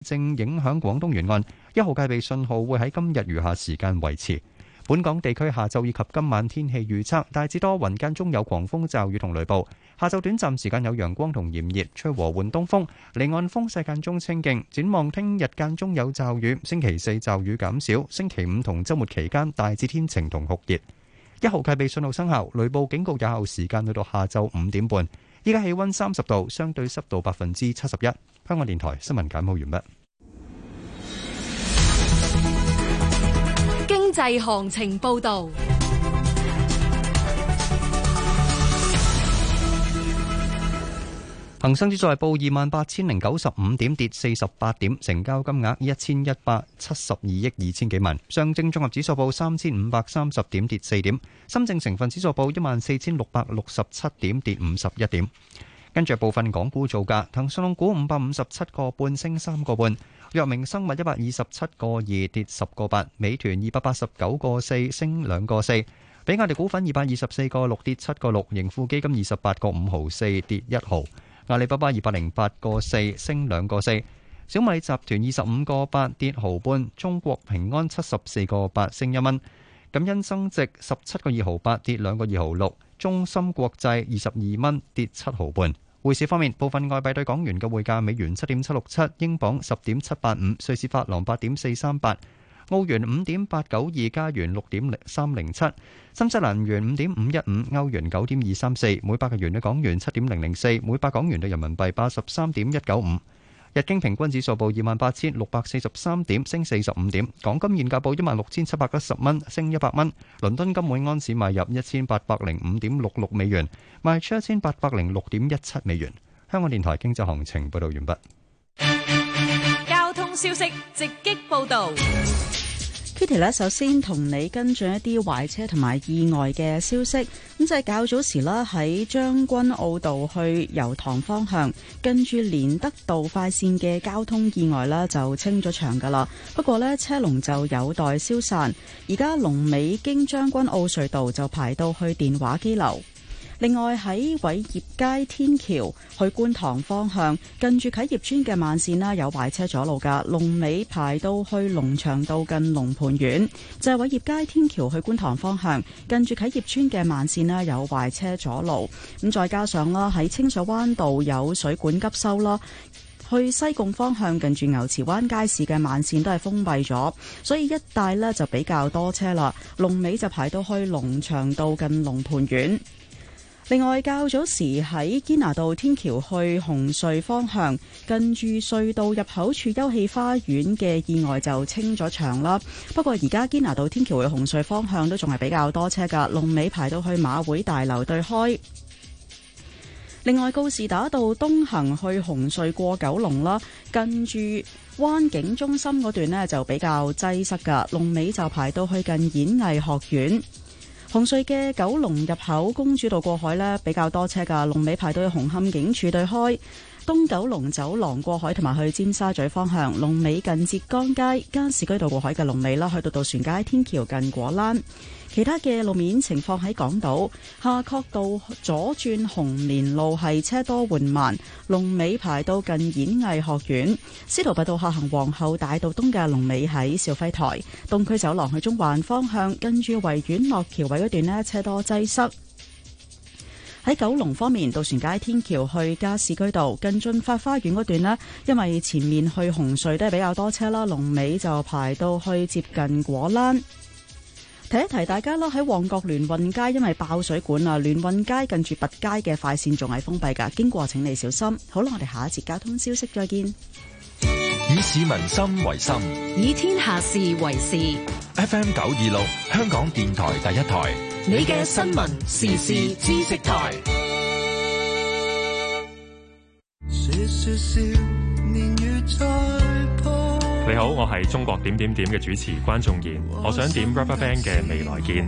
正影響廣東沿岸，1號戒備信號會喺今日餘下時間維持。本港地區下晝以及今晚天氣預測，大致多雲，間中有狂風驟雨同雷暴。下晝短暫時間有陽光同炎熱，吹和緩東風，離岸風勢間中清勁。展望聽日間中有驟雨，星期四驟雨減少，星期五同週末期間大致天晴同酷熱。1號戒備信號生效，雷暴警告有效時間去到下晝5點半。依家氣溫30度，相對濕度71%。香港電台新聞簡報完畢。 經濟行情報道。 恒生指數係報28,095點，跌48點，成交金額1172億2千幾萬。上證綜合指數報3530點，跌4點。深證成分指數報14,667點，跌51點。跟住部分港股造價，騰訊控股557個半升3個半，藥明生物127個2跌10個8，美團289個4升2個4，比亞迪股份224個6跌7個6，盈富基金28個5毫4跌1毫。阿里巴巴208個4升2個4，小米集團25個8跌毫半，中國平安74個8升1蚊，感恩增值17個2毫8跌2個2毫6，中芯國際22蚊跌7毫半。匯市方面，部分外幣對港元嘅匯價：美元7.767，英鎊10.785，瑞士法郎8.438。澳元5.892，加元6.307，新西蘭元5.515，歐元9.234，每百日元對港元7.004，每百港元對人民幣83.195。日經平均指數報28,643點，升45點。港金現價報16,710蚊，升100蚊。倫敦金每安士買入1,805.66美元，賣出1,806.17美元。香港電台經濟行情報道完畢。 交通消息直擊報道。 Kitty 咧，首先同你跟進一啲壞車同埋意外嘅消息。咁就係較早時啦，喺將軍澳道去油塘方向，跟住連德道快線嘅交通意外啦，就清咗場噶啦。不過呢，車龍就有待消散。而家龍尾經將軍澳隧道就排到去電話機樓。另外喺偉業街天橋去觀塘方向，近住啟業邨嘅慢線啦，有壞車阻路噶，龍尾排到去龍翔道近龍蟠苑。就係偉業街天橋去觀塘方向，近住啟業邨嘅慢線啦，有壞車阻路。咁再加上啦，喺清水灣道有水管急修啦，去西貢方向近住牛池灣街市嘅慢線都係封閉咗，所以一帶呢就比較多車啦。龍尾就排到去龍翔道近龍蟠苑。另外，較早時喺堅拿道天橋去紅隧方向，近住隧道入口處休憩花園嘅意外就清咗場啦。不過而家堅拿道天橋去紅隧方向都仲係比較多車㗎，龍尾排到去馬會大樓對開。另外，告士打道東行去紅隧過九龍啦，近住灣景中心嗰段呢就比較擠塞㗎，龍尾就排到去近演藝學院。紅隧嘅九龍入口公主道過海呢比較多車㗎，龍尾排到去紅磡警署對開。東九龍走廊過海同埋去尖沙咀方向，龍尾近浙江街。加士居道過海嘅龍尾啦，去到渡船街天橋近果欄。其他嘅路面情況喺港島夏慤道左轉紅棉路係車多緩慢，龍尾排到近演藝學院。司徒拔道下行皇后大道東嘅龍尾喺肇輝台。東區走廊去中環方向，跟住維園落橋位嗰段呢車多擠塞。喺九龍方面，渡船街天橋去加士居道近駿發花園嗰段呢，因為前面去紅隧都係比較多車啦，龍尾就排到去接近果欄。提一提大家啦，喺旺角聯運街因為爆水管啊，聯運街近住拔街嘅快線仲係封閉㗎，經過請你小心。好啦，我哋下一節交通消息再見。 以市民心為心， 以天下事為事。 FM 926，香港電台第一台， 你嘅新聞時事知識台。 你好，我係中國點點點嘅主持關仲賢，我想點 RubberBand 嘅未來見。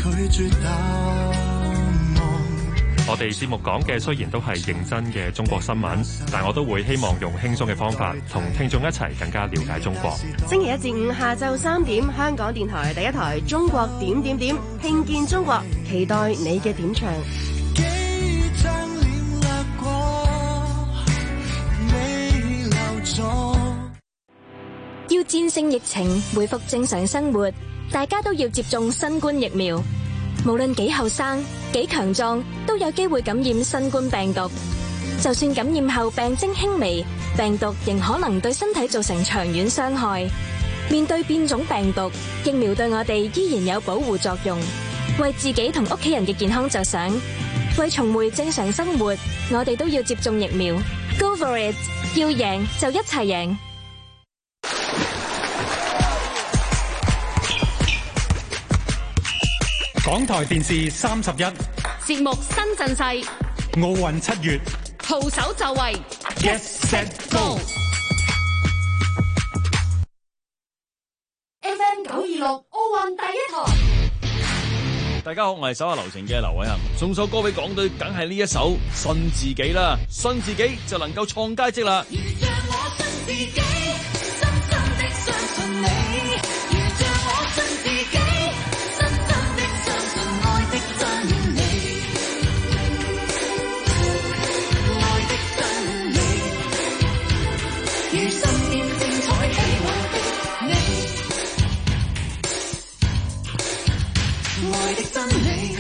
我哋節目講嘅雖然都係認真嘅中國新聞，但我都會希望用輕鬆嘅方法同聽眾一齊更加了解中國。 星期一至五下晝3點，香港電台第一台中國點點點，聽見中國，期待你嘅點唱。 要戰勝疫情，恢復正常生活，大家都要接種新冠疫苗。無論幾後生、幾強壯，都有機會感染新冠病毒。就算感染後病徵輕微，病毒仍可能對身體造成長遠傷害。面對變種病毒，疫苗對我哋依然有保護作用。為自己同屋企人嘅健康着想，為重回正常生活，我哋都要接種疫苗。Go for it！ 要贏就一齊贏。 港台電視31 節目新陣勢， 奧運7月， 徒手就位 Get Set Go。 FM 926奧運第一台。 大家好，我係手下留情嘅劉偉恒，送首歌俾港隊，梗係呢一首《信自己》啦，信自己就能夠創佳績啦。如像我信自己，深深的相信你，如像我信自己，深深的相信愛的真理，愛的真理，如身邊精彩喜樂的你，愛的真理。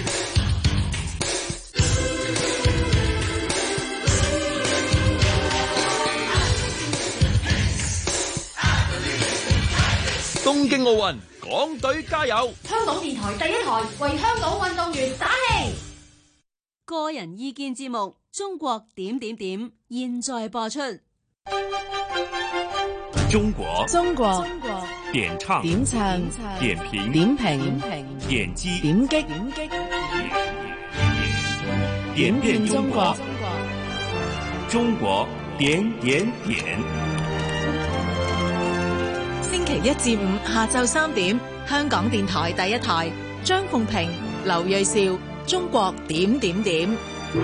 東京奧運，港隊加油！ 香港電台第一台為香港運動員打氣。 個人意見節目《中國點點點》現在播出。 中國點唱點評點擊點遍中國，中國點點點。 星期一至五下晝3點，香港電台第一台，張鳳平、劉銳紹，中國點點點。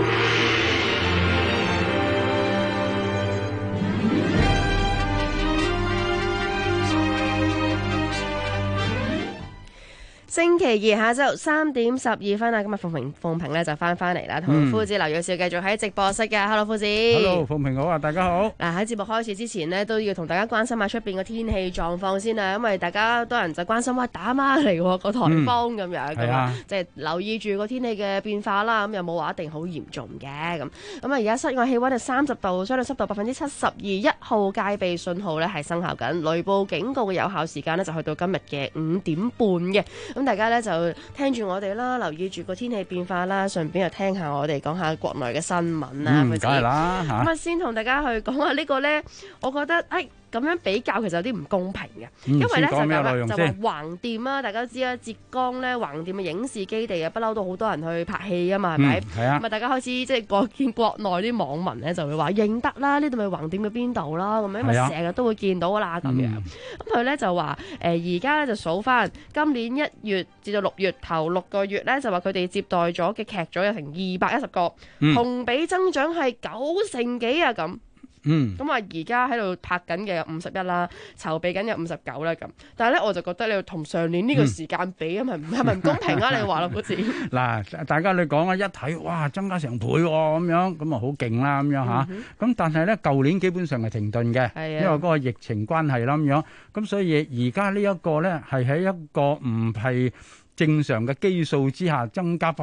星期二下晝3點12分啊！今日鳳平咧就翻嚟啦，同夫子劉銳紹繼續喺直播室嘅。Hello， 夫子。 Hello， 鳳平好啊，大家好。 嗱，喺節目開始之前呢，都要同大家關心下出邊嘅天氣狀況先啊，因為大家多人就關心話打孖嚟喎個颱風咁樣，咁啊，即係留意住個天氣嘅變化啦。咁又冇話一定好嚴重嘅咁。咁啊，而家室外氣溫係30度，相對濕度72%，1號戒備信號咧係生效緊，雷暴警告嘅有效時間呢，就去到今日嘅5點半嘅。咁大家咧就聽住我哋啦，留意住個天氣變化啦，順便又聽下我哋講下國內嘅新聞啦。 梗係啦嚇。咁啊，先同大家去講下呢個咧，我覺得咁樣比較其實有啲唔公平嘅，因為咧就話橫店啊，大家都知啦，浙江咧橫店嘅影視基地啊，不嬲都好多人去拍戲啊嘛，係咪？係啊。咁啊，大家開始即係見國內啲網民咧就會話認得啦，呢度咪橫店嘅邊度啦，咁樣因為成日都會見到啦咁樣。咁佢咧就話而家咧就數翻今年1月至到6月頭6個月咧，就話佢哋接待咗嘅劇組有成210個，同比增長係9成幾啊咁。咁話而家喺度拍緊嘅有51啦，籌備緊有59啦咁，但係咧我就覺得你要同上年呢個時間比，係咪唔公平啊？你話咯，好似嗱，大家你講啊，一睇哇增加成倍喎咁樣，咁啊好勁啦咁樣嚇，咁但係咧舊年基本上係停頓嘅，因為嗰個疫情關係啦咁樣，咁所以而家呢一個咧係喺一個唔係正常嘅基數之下增加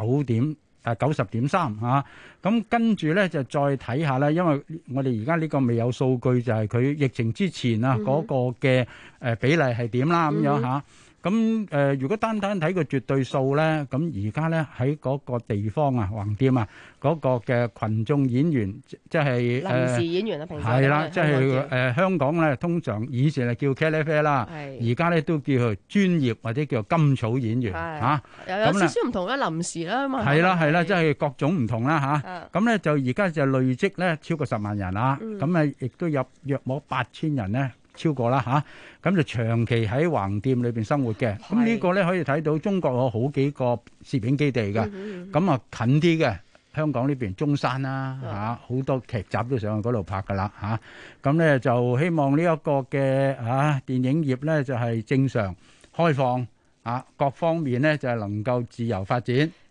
90.3%嚇，咁跟住咧就再睇下啦，因為我哋而家呢個未有數據，就係佢疫情之前啊嗰個嘅比例係點啦咁樣嚇。咁如果單睇個絕對數咧，咁而家咧喺嗰個地方啊，橫店啊，嗰個嘅群眾演員，即係臨時演員啊，平時係啦，即係香港咧，通常以前係叫茄喱啡啦，而家咧都叫做專業或者叫做甘草演員嚇， 有少少唔同啦，臨時啦嘛， 係啦，即係各種唔同啦嚇。咁咧就而家就累積咧超過10萬人啦，咁啊亦都有約莫8000人咧。超過啦嚇，咁就長期喺橫店裏邊生活嘅。咁呢個咧可以睇到中國有好幾個攝影基地嘅，咁啊近啲嘅香港呢邊中山啦嚇，好多劇集都上去嗰度拍噶啦嚇。咁咧就希望呢一個嘅電影業咧就係正常開放。各方面咧就係能夠自由發展。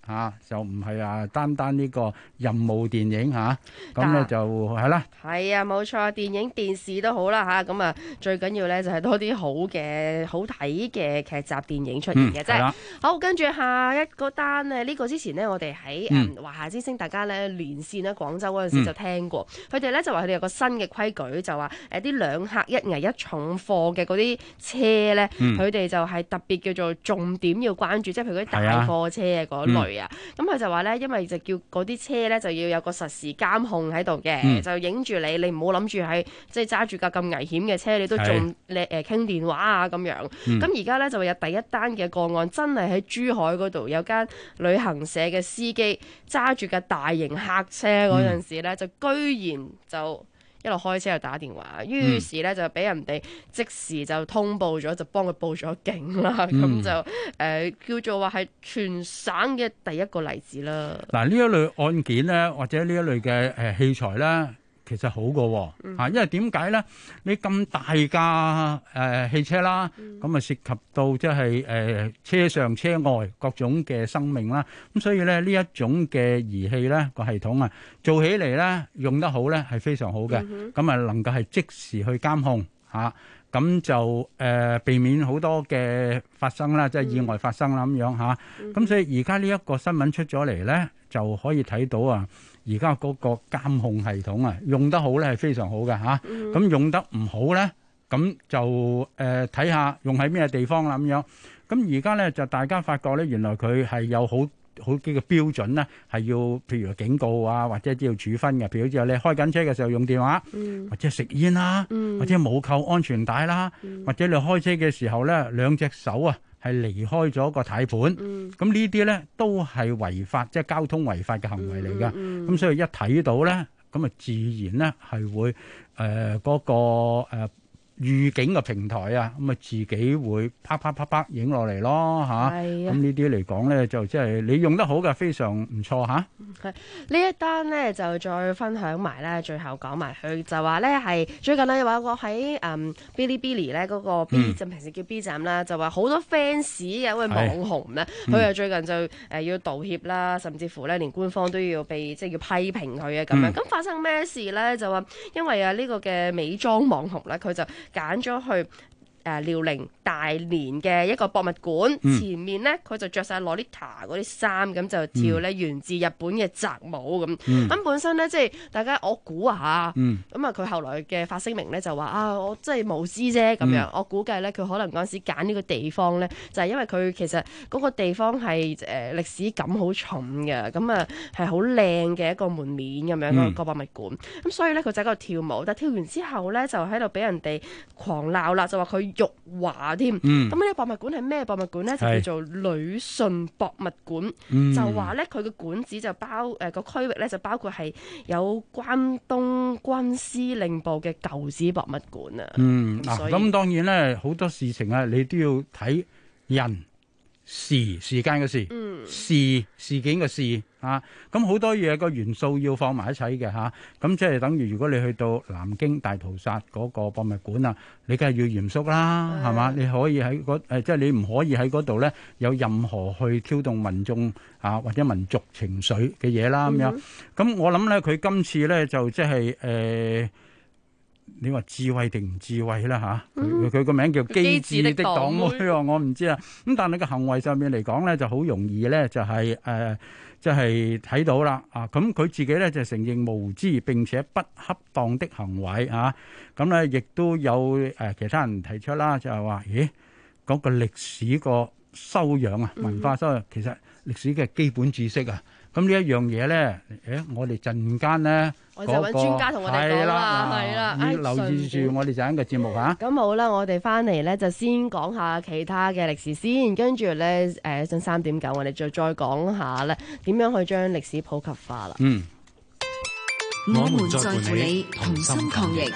嚇，就唔係話單單呢個任務電影嚇，咁咧就係啦。係啊， 冇錯，電影電視都好啦嚇，咁啊最緊要咧就係多啲好睇嘅劇集電影出現嘅啫。好，跟住下一個單咧，呢個之前呢，我哋喺華夏之星大家咧連線咧廣州嗰陣時就聽過，佢哋咧就話佢哋有個新嘅規矩，就話啲兩客一危一重貨嘅嗰啲車咧，佢哋就係特別叫做重點要關注，即係譬如嗰啲大貨車嗰類啊。咁佢就話咧，因為就叫嗰啲車咧就要有個實時監控喺度嘅，就影住你唔好諗住係即係揸住架咁危險嘅車，你都仲傾電話啊咁樣。咁而家咧就有第一單嘅個案，真係喺珠海嗰度有間旅行社嘅司機揸住架大型客車嗰陣時咧，就居然就一路開車又打電話，於是咧就俾人哋即時就通報咗，就幫佢報咗警啦。咁就叫做話係全省嘅第一個例子啦。嗱，呢一類案件咧，或者呢一類嘅器材咧，其實好過嚇，因為點解咧？你咁大架汽車啦，咁啊涉及到即係車上車外各種嘅生命啦，咁所以咧呢一種嘅儀器咧個系統啊，做起嚟咧用得好咧係非常好嘅，咁啊能夠係即時去監控嚇，咁就避免好多嘅發生啦，即係意外發生啦咁樣嚇。咁所以而家呢一個新聞出咗嚟咧，就可以睇到啊。而家嗰個監控系統啊，用得好咧係非常好嘅嚇，咁用得唔好咧，咁就睇下用喺咩地方啦咁樣。咁而家咧就大家發覺咧，原來佢係有好幾個標準咧，係要譬如警告啊，或者都要處分嘅。譬如好似你開緊車嘅時候用電話，或者食煙啦，或者冇扣安全帶啦，或者你開車嘅時候咧兩隻手啊係離開咗個軚盤，咁呢啲咧都係違法，即係交通違法嘅行為嚟嘅。咁所以一睇到咧，咁啊自然咧係會嗰個預警嘅平台啊，咁啊自己會啪影落嚟咯嚇。咁呢啲嚟講咧，就即係你用得好嘅，非常唔錯嚇。係呢一單咧，就再分享埋咧，最後講埋佢就話咧係最近咧話我喺Bilibili 咧嗰個 B 站，平時叫 B 站啦，就話好多 fans 有位網紅咧，佢啊最近就要道歉啦，甚至乎咧連官方都要被即係要批評佢啊咁樣。咁發生咩事咧？就話因為啊呢個嘅美妝網紅咧，佢就揀咗去遼寧大連嘅一個博物館，前面咧佢就着晒 Lolita 嗰啲衫，咁就跳咧源自日本嘅宅舞咁。咁本身咧即係大家我估下，咁啊佢後來嘅發聲明咧就話我真係無知啫咁樣。我估計咧佢可能嗰陣時揀呢個地方咧，就係因為佢其實嗰個地方係歷史感好重嘅，咁啊係好靚嘅一個門面咁樣個博物館。咁所以咧佢就喺度跳舞，但係跳完之後咧就喺度俾人哋狂鬧啦，就話佢辱華添。咁呢個博物館係咩博物館咧？就叫做旅順博物館。就話咧佢嘅館址就個區域咧就包括係有關東軍司令部嘅舊址博物館啊。咁當然咧好多事情啊，你都要睇人時間嘅事，事件嘅事啊。咁好多嘢個元素要放埋一齊嘅嚇。咁即係等於如果你去到南京大屠殺嗰個博物館啊，你梗係要嚴肅啦，係嘛？你可以喺即係你唔可以喺嗰度咧有任何去挑動民眾啊或者民族情緒嘅嘢啦咁樣。咁我諗咧佢今次咧就即係你話智慧定唔智慧啦嚇？佢個名叫機智的黨妹喎，我唔知啊。咁但係個行為上面嚟講咧，就好容易咧就係即係睇到啦啊！咁佢自己咧就承認無知並且不恰當的行為啊！咁咧亦都有其他人提出啦，就係話咦嗰個歷史個修養啊，文化修養其實歷史嘅基本知識啊。咁呢一樣嘢咧，我哋陣間咧，我就揾專家同我哋講啦，係啦，要留意住我哋陣間嘅節目嚇。咁好啦，我哋翻嚟咧就先講下其他嘅歷史先，跟住咧上3.9，我哋再講下咧點樣去將歷史普及化啦。 我們在乎你，同心抗疫。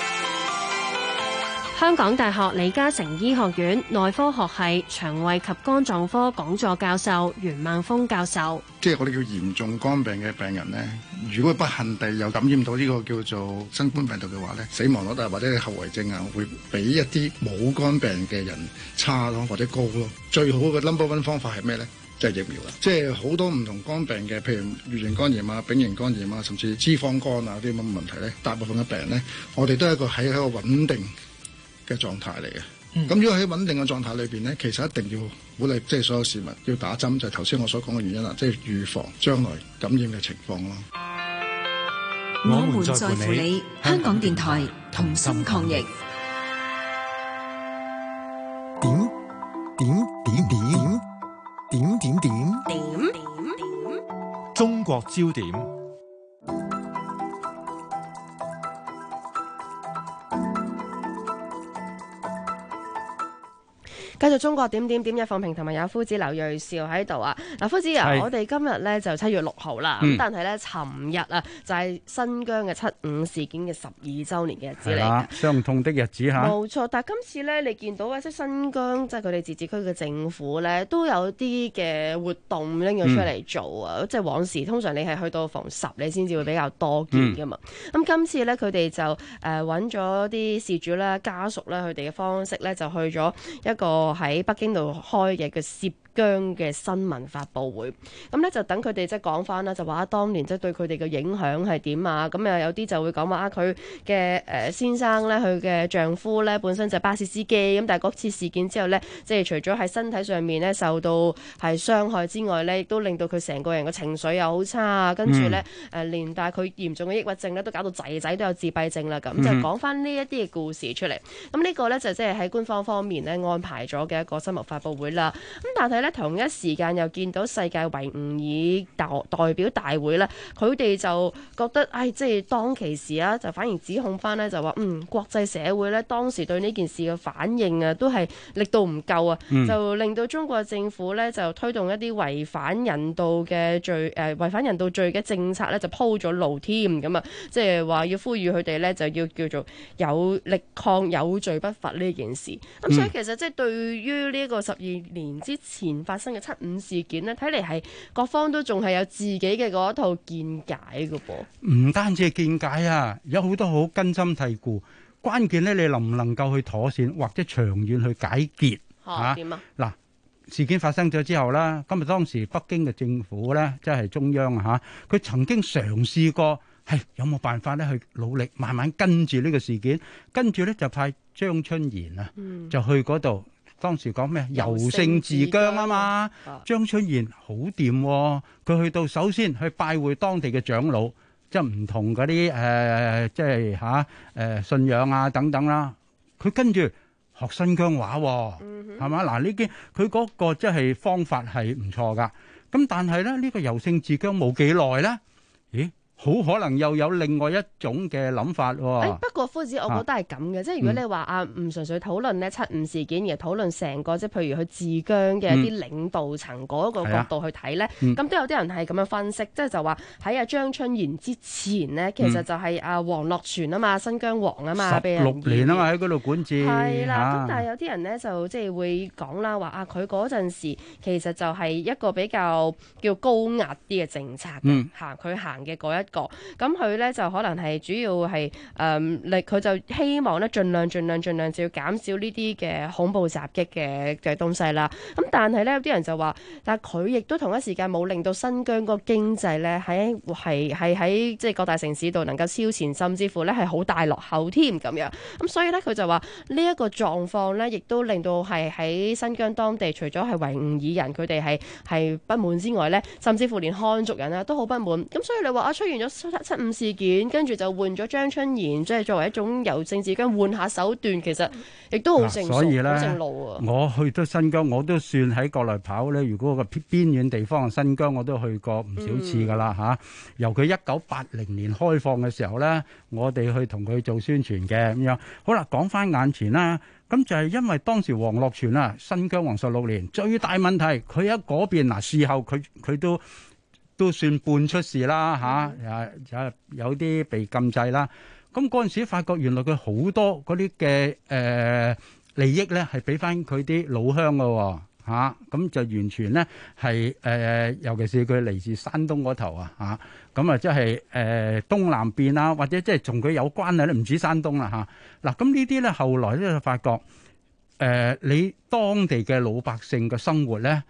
香港大學李嘉誠醫學院內科學系腸胃及肝臟科講座教授袁孟峰教授， 即係我哋叫嚴重肝病嘅病人咧，如果不幸地又感染到呢個叫做新冠病毒嘅話咧，死亡率或者後遺症啊，會比一啲冇肝病嘅人差咯，或者高咯。最好嘅 number one 方法係咩咧？ 即係疫苗啦。即係好多唔同肝病嘅，譬如乙型肝炎啊、丙型肝炎啊，甚至脂肪肝啊啲咁嘅問題咧，大部分嘅病人咧，我哋都係喺一個穩定嘅狀態嚟嘅。咁如果喺穩定嘅狀態裏邊咧，其實一定要鼓勵即係所有市民要打針，就係頭先我所講嘅原因啦，即係預防將來感染嘅情況咯。 我們在乎你，香港電台同心抗疫。 點中國焦點。 繼續中國點嘅放平同埋有夫子劉銳紹喺度啊！嗱，夫子啊，我哋今日咧就7月6號啦，咁但係咧尋日啊就係新疆嘅7·5事件嘅12週年嘅日子嚟嘅， 傷痛的日子嚇。 冇錯，但係今次咧你見到即係新疆即係佢哋自治區嘅政府咧都有啲嘅活動拎咗出嚟做啊！即係往時通常你係去到逢10你先至會比較多見噶嘛，咁今次咧佢哋就揾咗啲事主啦、家屬啦，佢哋嘅方式咧就去咗一個喺北京度開嘅涉疆嘅新聞發佈會，咁咧就等佢哋即係講翻啦，就話當年即係對佢哋嘅影響係點啊？咁又有啲就會講話佢嘅先生咧，佢嘅丈夫咧本身就係巴士司機，咁但係嗰次事件之後咧，即係除咗喺身體上面咧受到係傷害之外咧，亦都令到佢成個人嘅情緒又好差啊，跟住咧連帶佢嚴重嘅抑鬱症咧，都搞到仔仔都有自閉症啦，咁就講翻呢一啲嘅故事出嚟。咁呢個咧就即係喺官方方面咧安排咗嘅一個新聞發佈會啦。咁但係咧同一時間又見到世界維吾爾代表大會咧，佢哋就覺得即係當其時啊，就反而指控翻咧，就話國際社會咧當時對呢件事嘅反應啊，都係力度唔夠啊，就令到中國政府咧就推動一啲違反人道嘅違反人道罪嘅政策咧，就鋪咗路添咁啊，即係話要呼籲佢哋咧就要叫做有力抗有罪不罰呢件事。咁所以其實即係對於呢個12年之前發生嘅7·5事件呢，睇嚟係各方都仲係有自己嘅嗰一套見解嘅噃。 唔單止係見解啊，有好多好根深蒂固。關鍵咧，你能唔能夠去妥善或者長遠去解決點啊？ 嗱，事件發生咗之後啦，今日當時北京嘅政府咧，即係中央佢曾經嘗試過有冇辦法咧去努力慢慢跟住呢個事件，跟住咧就派張春賢就去嗰度。當時講咩？由盛治疆啊嘛，張春賢好掂，佢去到首先去拜會當地嘅長老，即係唔同嗰啲即係信仰啊等等啦。佢跟住學新疆話，係嘛？嗱，呢啲佢嗰個即係方法係唔錯噶。咁但係咧，呢個由盛治疆冇幾耐咧，咦？好可能又有另外一種嘅諗法喎。 不過夫子，我覺得係咁嘅，即係如果你話唔純粹討論呢7·5事件，而係討論成個即係譬如佢治疆嘅一啲領導層嗰個角度去睇咧，咁都有啲人係咁樣分析，即係就話喺阿張春賢之前呢，其實就係阿王樂泉啊嘛，新疆王啊嘛 ，16年啊嘛喺嗰度管治。 係啦，咁但係有啲人咧就即係會講啦，話佢嗰陣時其實就係一個比較叫高壓啲嘅政策嘅，佢行嘅嗰一個，咁佢咧就可能係主要係佢就希望咧盡量就要減少呢啲嘅恐怖襲擊嘅東西啦。咁但係咧有啲人就話，但係佢亦都同一時間冇令到新疆個經濟咧喺即係各大城市度能夠超前，甚至乎咧係好大落後添咁樣。咁所以咧佢就話呢一個狀況咧，亦都令到係喺新疆當地，除咗係維吾爾人佢哋係不滿之外咧，甚至乎連漢族人啊都好不滿。咁所以你話出現咗7·5事件，跟住就換咗張春賢，即係作為一種由政治間換下手段，其實亦都好正常， 所以呢， 好正路啊！ 我去到新疆，我都算喺國內跑咧。如果個邊遠地方嘅新疆，我都去過唔少次噶啦嚇。由佢1980年開放嘅時候咧，我哋去同佢做宣傳嘅咁樣。好啦，講翻眼前啦，咁就係因為當時王樂泉啊，新疆王16年最大問題，佢喺嗰邊嗱，事後佢都算半出事啦嚇，有啲被禁制啦。咁嗰陣時發覺原來佢好多嗰啲嘅利益咧係俾翻佢啲老鄉嘅嚇，咁就完全咧係尤其是佢嚟自山東嗰頭啊嚇，咁啊即係東南邊啊，或者即係同佢有關係咧，唔止山東啦嚇。嗱，咁呢啲咧後來咧就發覺你當地嘅老百姓嘅生活咧，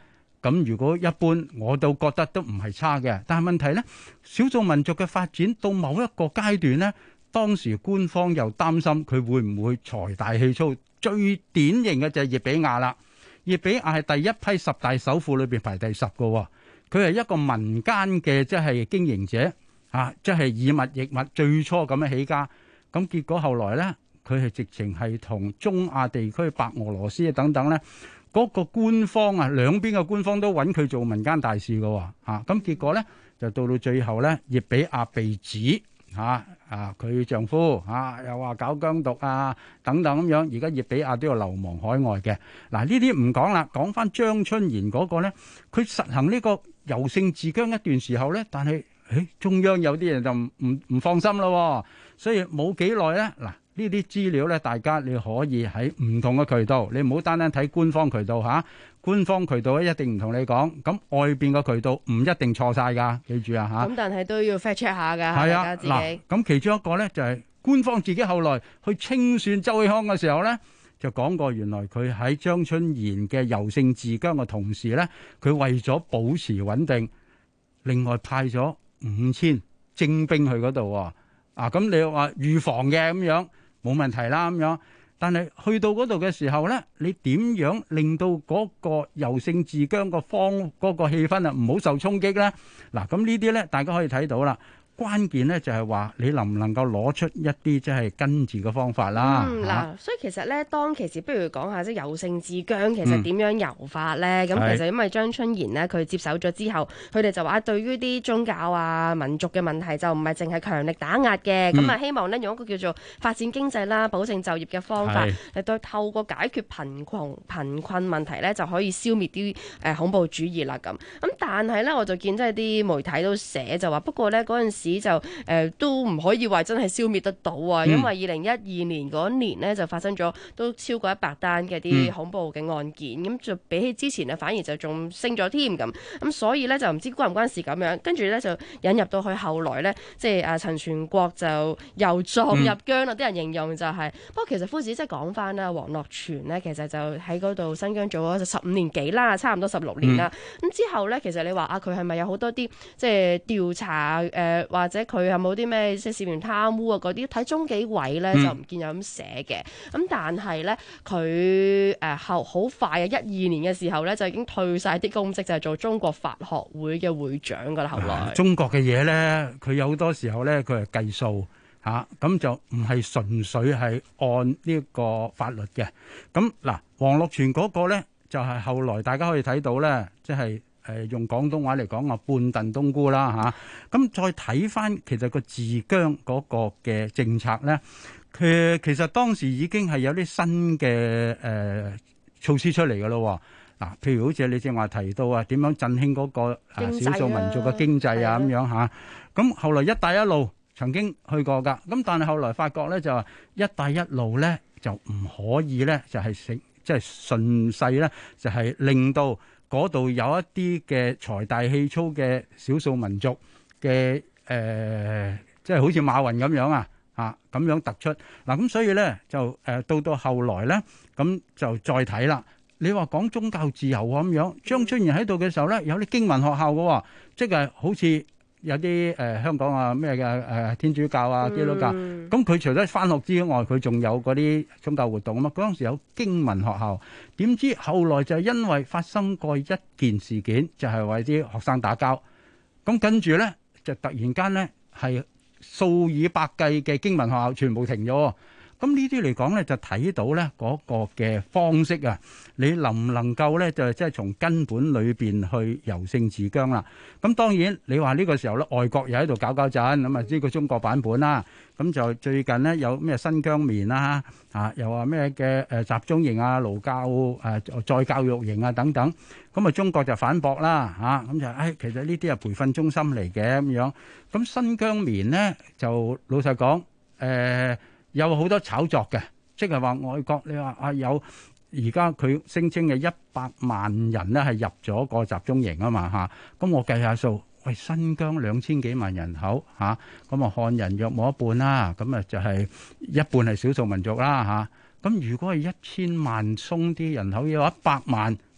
咁如果一般，我都覺得都唔係差嘅。但係問題呢，少數民族嘅發展到某一個階段呢，當時官方又擔心佢會唔會財大氣粗。最典型嘅就係葉比亞啦。葉比亞係第一批10大首富裏邊排第10個，佢係一個民間嘅即係經營者即係以物易物，最初咁樣起家。咁結果後來呢，佢係直情係同中亞地區白俄羅斯等等呢。嗰個官方兩邊嘅官方都揾佢做民間大使嘅咁結果咧就到最後咧，葉比亞被指佢丈夫又話搞疆獨等等咁樣，而家葉比亞都要流亡海外嘅。嗱，呢啲唔講啦，講翻張春賢嗰個咧，佢實行呢個由盛治疆一段時候咧，但係中央有啲人就唔放心咯，所以冇幾耐咧嗱。呢啲資料咧，大家你可以喺唔同嘅渠道，你唔好單單睇官方渠道官方渠道一定唔同你講，咁外邊嘅渠道唔一定錯晒㗎，記住咁但係都要 fact check 下㗎， 大家自己。咁其中一個咧就係官方自己後來去清算周啟康嘅時候咧，就講過原來佢喺張春賢嘅由盛治疆嘅同時咧，佢為咗保持穩定，另外派咗5000精兵去嗰度咁你話預防嘅咁樣。冇問題啦咁樣，但係去到嗰度嘅時候咧，你點樣令到嗰個由盛治疆個嗰個氣氛唔好受衝擊咧？嗱，咁呢啲咧，大家可以睇到啦。關鍵咧就係話你能唔能夠攞出一啲即係根治嘅方法啦。 所以其實咧，當其時不如講下即係由盛治疆其實點樣由法咧？咁其實因為張春賢呢，佢接手咗之後，佢哋就話對於啲宗教民族嘅問題就唔係淨係強力打壓嘅，咁希望呢，用一個叫做發展經濟啦、保證就業嘅方法嚟對透過解決貧困問題咧，就可以消滅啲恐怖主義啦咁。但係咧，我就見即係啲媒體都寫就話，不過咧嗰陣時就都唔可以話真係消滅得到因為2012年嗰年呢，就發生咗都超過100單嘅啲恐怖嘅案件，咁就比起之前反而就仲升咗添咁所以呢，就唔知關唔關事咁樣，跟住呢，就引入到去後來呢，即係陳全國就又撞入疆啦，啲人形容就係不過其實夫子即係講翻啦，黃樂全呢，其實就喺嗰度新疆做咗15年幾啦，差唔多16年啦，咁之後呢，其實你話佢係咪有好多啲即係調查或者佢有冇啲咩即係涉嫌貪污嗰啲？睇中紀委咧就唔見有咁寫嘅。咁但係咧佢好快12年嘅時候咧就已經退晒啲公職，就係做中國法學會嘅會長噶啦。後來中國嘅嘢咧，佢有好多時候咧佢係計數咁就唔係純粹係按呢個法律嘅。咁嗱，黃樂全嗰個咧就係後來大家可以睇到咧，即係。用廣東話嚟講半燉冬菇啦咁再睇翻其實個治疆嗰個嘅政策咧，佢其實當時已經係有啲新嘅措施出嚟㗎咯。嗱，譬如好似你正話提到點樣振興嗰個少數民族嘅經濟咁樣咁後來一帶一路曾經去過㗎，咁但係後來發覺咧就話一帶一路咧就唔可以咧就係即係順勢咧就係令到嗰度有一啲嘅財大氣粗嘅少數民族嘅即係好似馬雲咁樣咁樣突出嗱，咁所以咧就到後來咧咁就再睇啦。你話講宗教自由咁樣，張春賢喺度嘅時候咧，有啲經文學校嘅，即係好似有啲香港咩嘅天主教基督教，咁佢除咗返學之外，佢仲有嗰啲宗教活動啊嘛。嗰陣時有經文學校，點知後來就因為發生過一件事件，就係為啲學生打交，咁跟住咧就突然間咧係數以百計嘅經文學校全部停咗。咁呢啲嚟講咧，就睇到咧嗰個嘅方式你能唔能夠咧就即係從根本裏邊去由盛治疆啦？咁當然你話呢個時候咧，外國又喺度搞震咁呢個中國版本啦。咁就最近咧有咩新疆棉又話咩嘅集中營勞教再教育營等等。咁中國就反駁啦咁就其實呢啲係培訓中心嚟嘅咁樣。咁新疆棉咧就老實講有好多炒作嘅，即係話外國你話有而家佢聲稱嘅100萬人咧係入咗個集中營啊嘛咁我計下數，喂，新疆2000幾萬人口咁漢人約冇一半啦，咁就係一半係少數民族啦咁如果係1000萬鬆啲人口有100萬，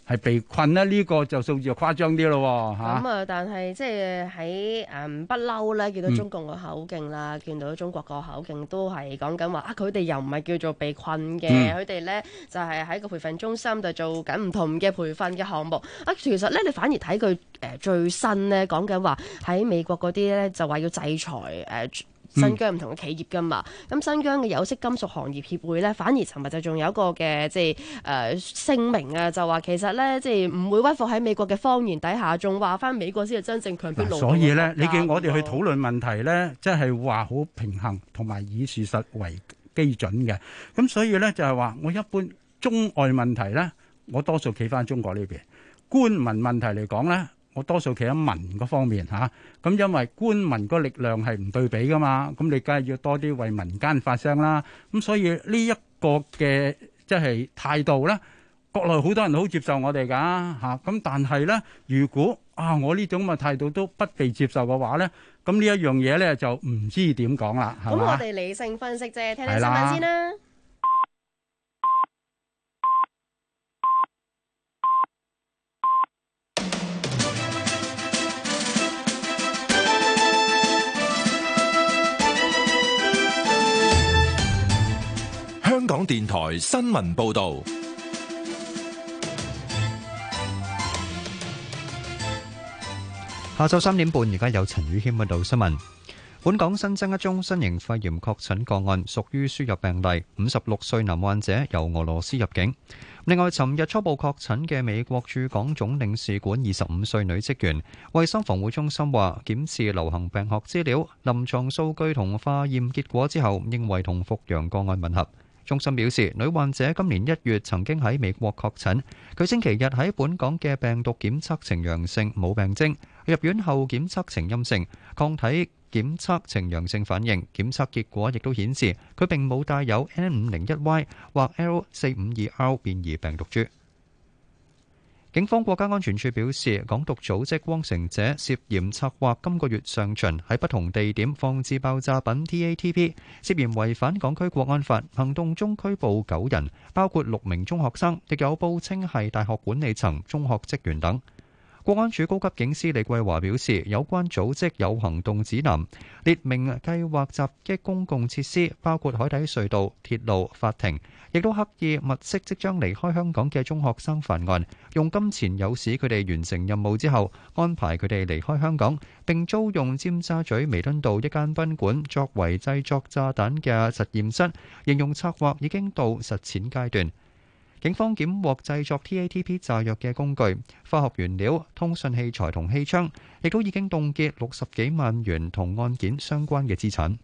係被困咧，呢個就數字就誇張啲咯嚇。 咁啊，但係即係喺不嬲咧，見到中共個口徑啦，見到中國個口徑都係講緊話啊，佢哋又唔係叫做被困嘅，佢哋咧就係喺個培訓中心度做緊唔同嘅培訓嘅項目。啊，其實咧你反而睇佢最新咧講緊話喺美國嗰啲咧就話要制裁新疆唔同嘅企業㗎嘛，咁新疆嘅有色金屬行業協會咧，反而尋日就仲有一個嘅即係聲明啊，就話其實咧即係唔會屈服喺美國嘅謊言底下，仲話返美國先係真正強迫勞動。 所以咧，你見我哋去討論問題咧，即係話好平衡同埋以事實為基準嘅。咁所以咧就係話，我一般中外問題咧，我多數企返中國呢邊；官民問題嚟講咧，我多數企喺民嗰方面嚇，咁因為官民個力量係唔對比噶嘛，咁你梗係要多啲為民間發聲啦。咁所以呢一個嘅即係態度咧，國內好多人都好接受我哋噶嚇。咁但係咧，如果我呢種咁嘅態度都不被接受嘅話咧，咁呢一樣嘢咧就唔知點講啦，係嘛？ 咁我哋理性分析啫，聽聽新聞先啦。 香港電台新聞報道， 下晝3點半，而家有陳宇謙報道新聞。本港新增一宗新型肺炎確診個案，屬於輸入病例，56歲男患者由俄羅斯入境。另外，尋日初步確診嘅美國駐港總領事館25歲女職員，衛生防護中心話檢視流行病學資料、臨床數據同化驗結果之後，認為同復陽個案吻合。中心表示，女患者今年1月曾經喺美國確診，佢星期日喺本港嘅病毒檢測呈陽性，冇病徵，入院後檢測呈陰性，抗體檢測呈陽性反應，檢測結果亦都顯示佢並冇帶有 N501Y 或 L452R 變異病毒株。警方國家安全處表示，港獨組織光城者涉嫌策劃今個月上旬喺不同地點放置爆炸品 TATP， 涉嫌違反港區國安法，行動中拘捕9人，包括6名中學生，亦有報稱係大學管理層、中學職員等。國安處高級警司李桂華表示，有關組織有行動指南，列明計劃襲擊公共設施，包括海底隧道、鐵路、法庭，亦都刻意物色即將離開香港嘅中學生犯案，用金錢誘使佢哋完成任務之後，安排佢哋離開香港，並租用尖沙咀彌敦道一間賓館作為製作炸彈嘅實驗室，形容策劃已經到實踐階段。警方檢獲製作 TATP 炸藥嘅工具、化學原料、通訊器材同氣槍，亦都已經凍結60幾萬元同案件相關嘅資產。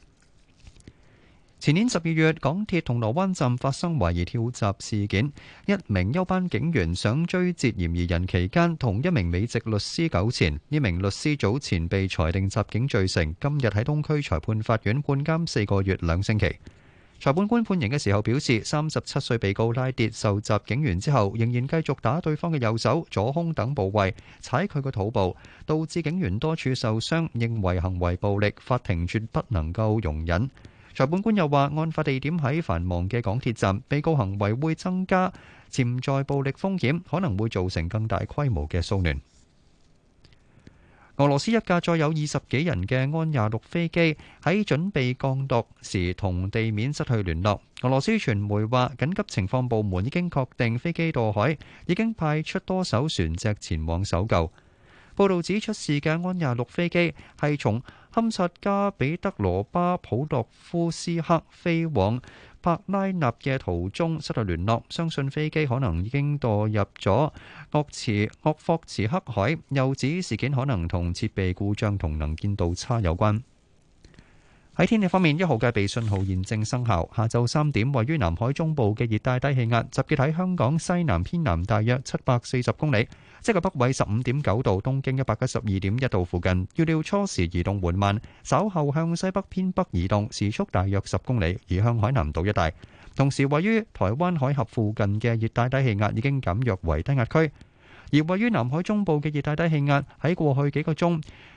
前年12月，港鐵銅鑼灣站發生懷疑跳閘事件，一名休班警員想追截嫌疑人期間，同一名美籍律師糾纏，呢名律師早前被裁定襲警罪成，今日喺東區裁判法院判監4個月2星期。裁判官判刑嘅時候表示，37歲被告拉跌受襲警員之後，仍然繼續打對方嘅右手、左胸等部位，踩佢個肚部，導致警員多處受傷，認為行為暴力，法庭絕不能夠容忍。裁判官又話，案發地點喺繁忙嘅港鐵站，被告行為會增加潛在暴力風險，可能會造成更大規模嘅騷亂。俄羅斯一架載有20幾人嘅安26飛機喺準備降落時同地面失去聯絡。俄羅斯傳媒話，緊急情況部門已經確定飛機墮海，已經派出多艘船隻前往搜救。報道指出事嘅安26飛機係從堪察加彼得羅巴普洛夫斯克飛往帕拉納嘅途中失去聯絡，相信飛機可能已經墮入咗鄂霍茨克海，又指事件可能同設備故障同能見度差有關。喺天氣方面，1號戒備信號現正生效。下晝3點，位於南海中部嘅熱帶低氣壓集結喺香港西南偏南大約740公里，即係北緯15.9度、東經112.1度附近。預料初時移動緩慢，稍後向西北偏北移動，時速大約10公里，移向海南島一帶。同時，位於台灣海峽附近嘅熱帶低氣壓已經減弱為低壓區，而位於南海中部嘅熱帶低氣壓喺過去幾個鐘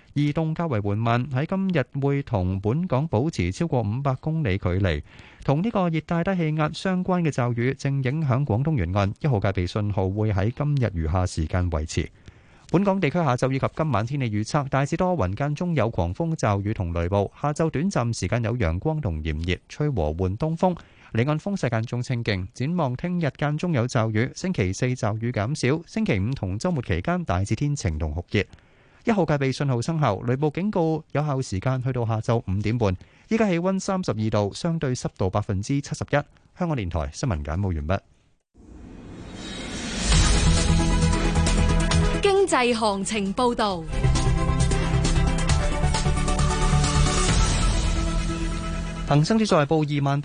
移動較為緩慢，喺今日會同本港保持超過500公里距離。同呢個熱帶低氣壓相關嘅驟雨正影響廣東沿岸，1號戒備信號會喺今日餘下時間維持。本港地區下晝以及今晚天氣預測，大致多雲，間中有狂風驟雨同雷暴，下晝短暫時間有陽光同炎熱，吹和緩東風，離岸風勢間中清勁。展望聽日間中有驟雨，星期四驟雨減少，星期五同週末期間大致天晴同酷熱。1號戒備信號生效，雷暴警告有效時間去到下晝5點半。依家氣溫32度，相對濕度71%。香港電台新聞簡報完畢。 經濟行情報導。 恒生指數係報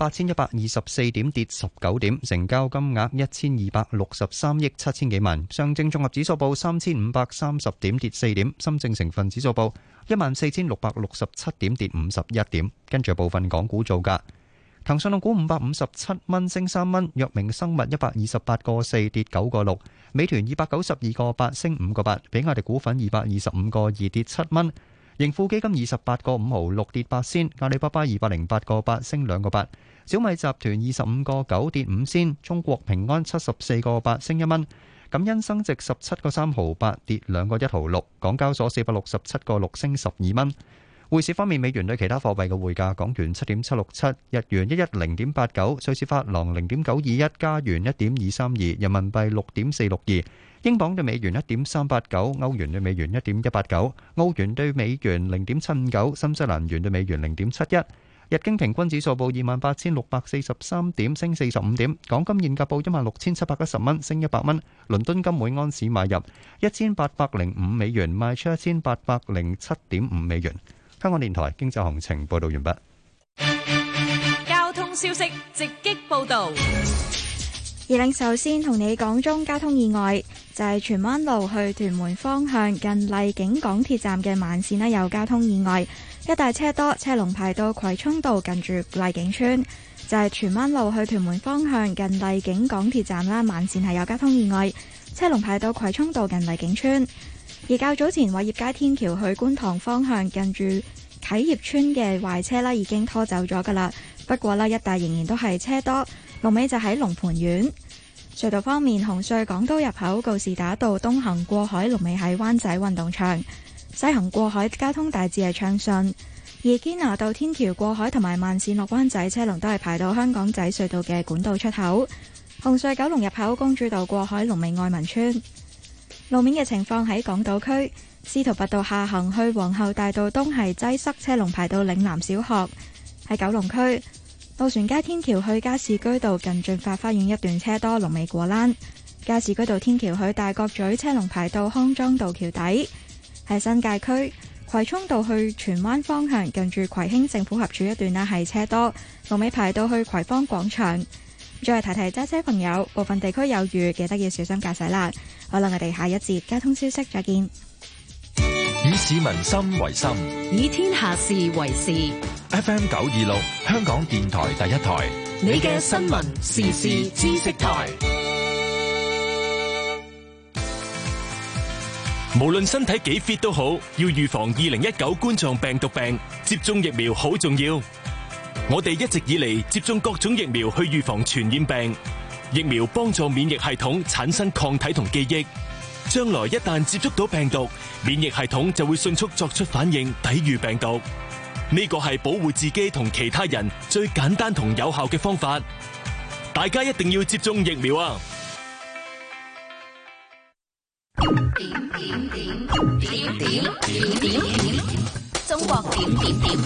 28,124點，跌19點，成交金額1263億7千幾萬。上證綜合指數報3530點，跌4點。深證成分指數報14,667點，跌51點。跟住部分港股造價。騰訊控股557蚊，升3蚊；藥明生物128個4，跌9個6；美團292個8，升5個8；比亞迪股份225個2，跌7蚊；盈富基金28個5毫6，跌8仙；阿里巴巴208個8，升2個8；小米集團25個9，跌5仙；中國平安74個8，升1蚊；感恩生殖17個3毫8，跌2個1毫6；港交所467個6，升12蚊。匯市方面，美元對其他貨幣嘅匯價：港元7.767，日元110.89，瑞士法郎0.921，加元1.232，人民幣6.462，英鎊對美元1.389，歐元對美元1.189，澳元對美元0.759，新西蘭元對美元0.71。日經平均指數報28,643點，升45點。港金現價報16,710蚊，升100蚊。倫敦金每盎司買入1,805美元，賣出1,807.5美元。香港電台經濟行情報道完畢。 交通消息直擊報道。 首先同你講中交通意外，就係荃灣路去屯門方向近荔景港鐵站嘅慢線有交通意外，一帶車多，車龍排到葵涌道近住荔景村。就係荃灣路去屯門方向近荔景港鐵站啦，慢線係有交通意外，車龍排到葵涌道近荔景村。而較早前偉業街天橋去觀塘方向近住啟業村嘅壞車啦，已經拖走咗噶啦。不過呢，一帶仍然都係車多，龍尾就喺龍蟠苑。隧道方面，紅隧港島入口告士打道東行過海，龍尾喺灣仔運動場；西行過海交通大致係暢順。而堅拿道天橋過海同埋慢線落灣仔車龍都係排到香港仔隧道嘅管道出口。紅隧九龍入口公主道過海龍尾愛民村。路面嘅情況喺港島區，司徒拔道下行去皇后大道東係擠塞，車龍排到嶺南小學。喺九龍區，渡船街天橋去加士居道近駿發花園一段車多，龍尾果欄。加士居道天橋去大角咀車龍排到康莊道橋底。喺新界區，葵涌道去荃灣方向近住葵興政府合署一段呢係車多，龍尾排到去葵芳廣場。再提提揸車朋友，部分地區有雨，記得要小心駕駛啦。好啦，我哋下一節交通消息再見。 以市民心為心， 以天下事為事。 FM 926，香港電台第一台， 你嘅新聞時事知識台。 無論身體幾 fit 都好，要預防2019冠狀病毒病，接種疫苗好重要。我哋一直以嚟接種各種疫苗去預防傳染病，疫苗幫助免疫系統產生抗體同記憶，將來一旦接觸到病毒，免疫系統就會迅速作出反應，抵禦病毒。呢個係保護自己同其他人最簡單同有效嘅方法，大家一定要接種疫苗啊！ 中國點點點。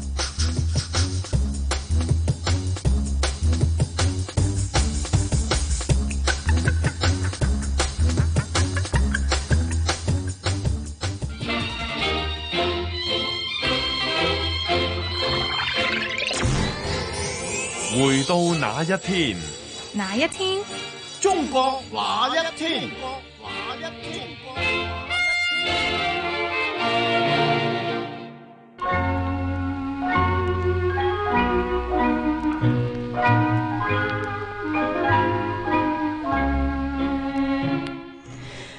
回到那一天， 哪一天？ 中國那一天？ 中國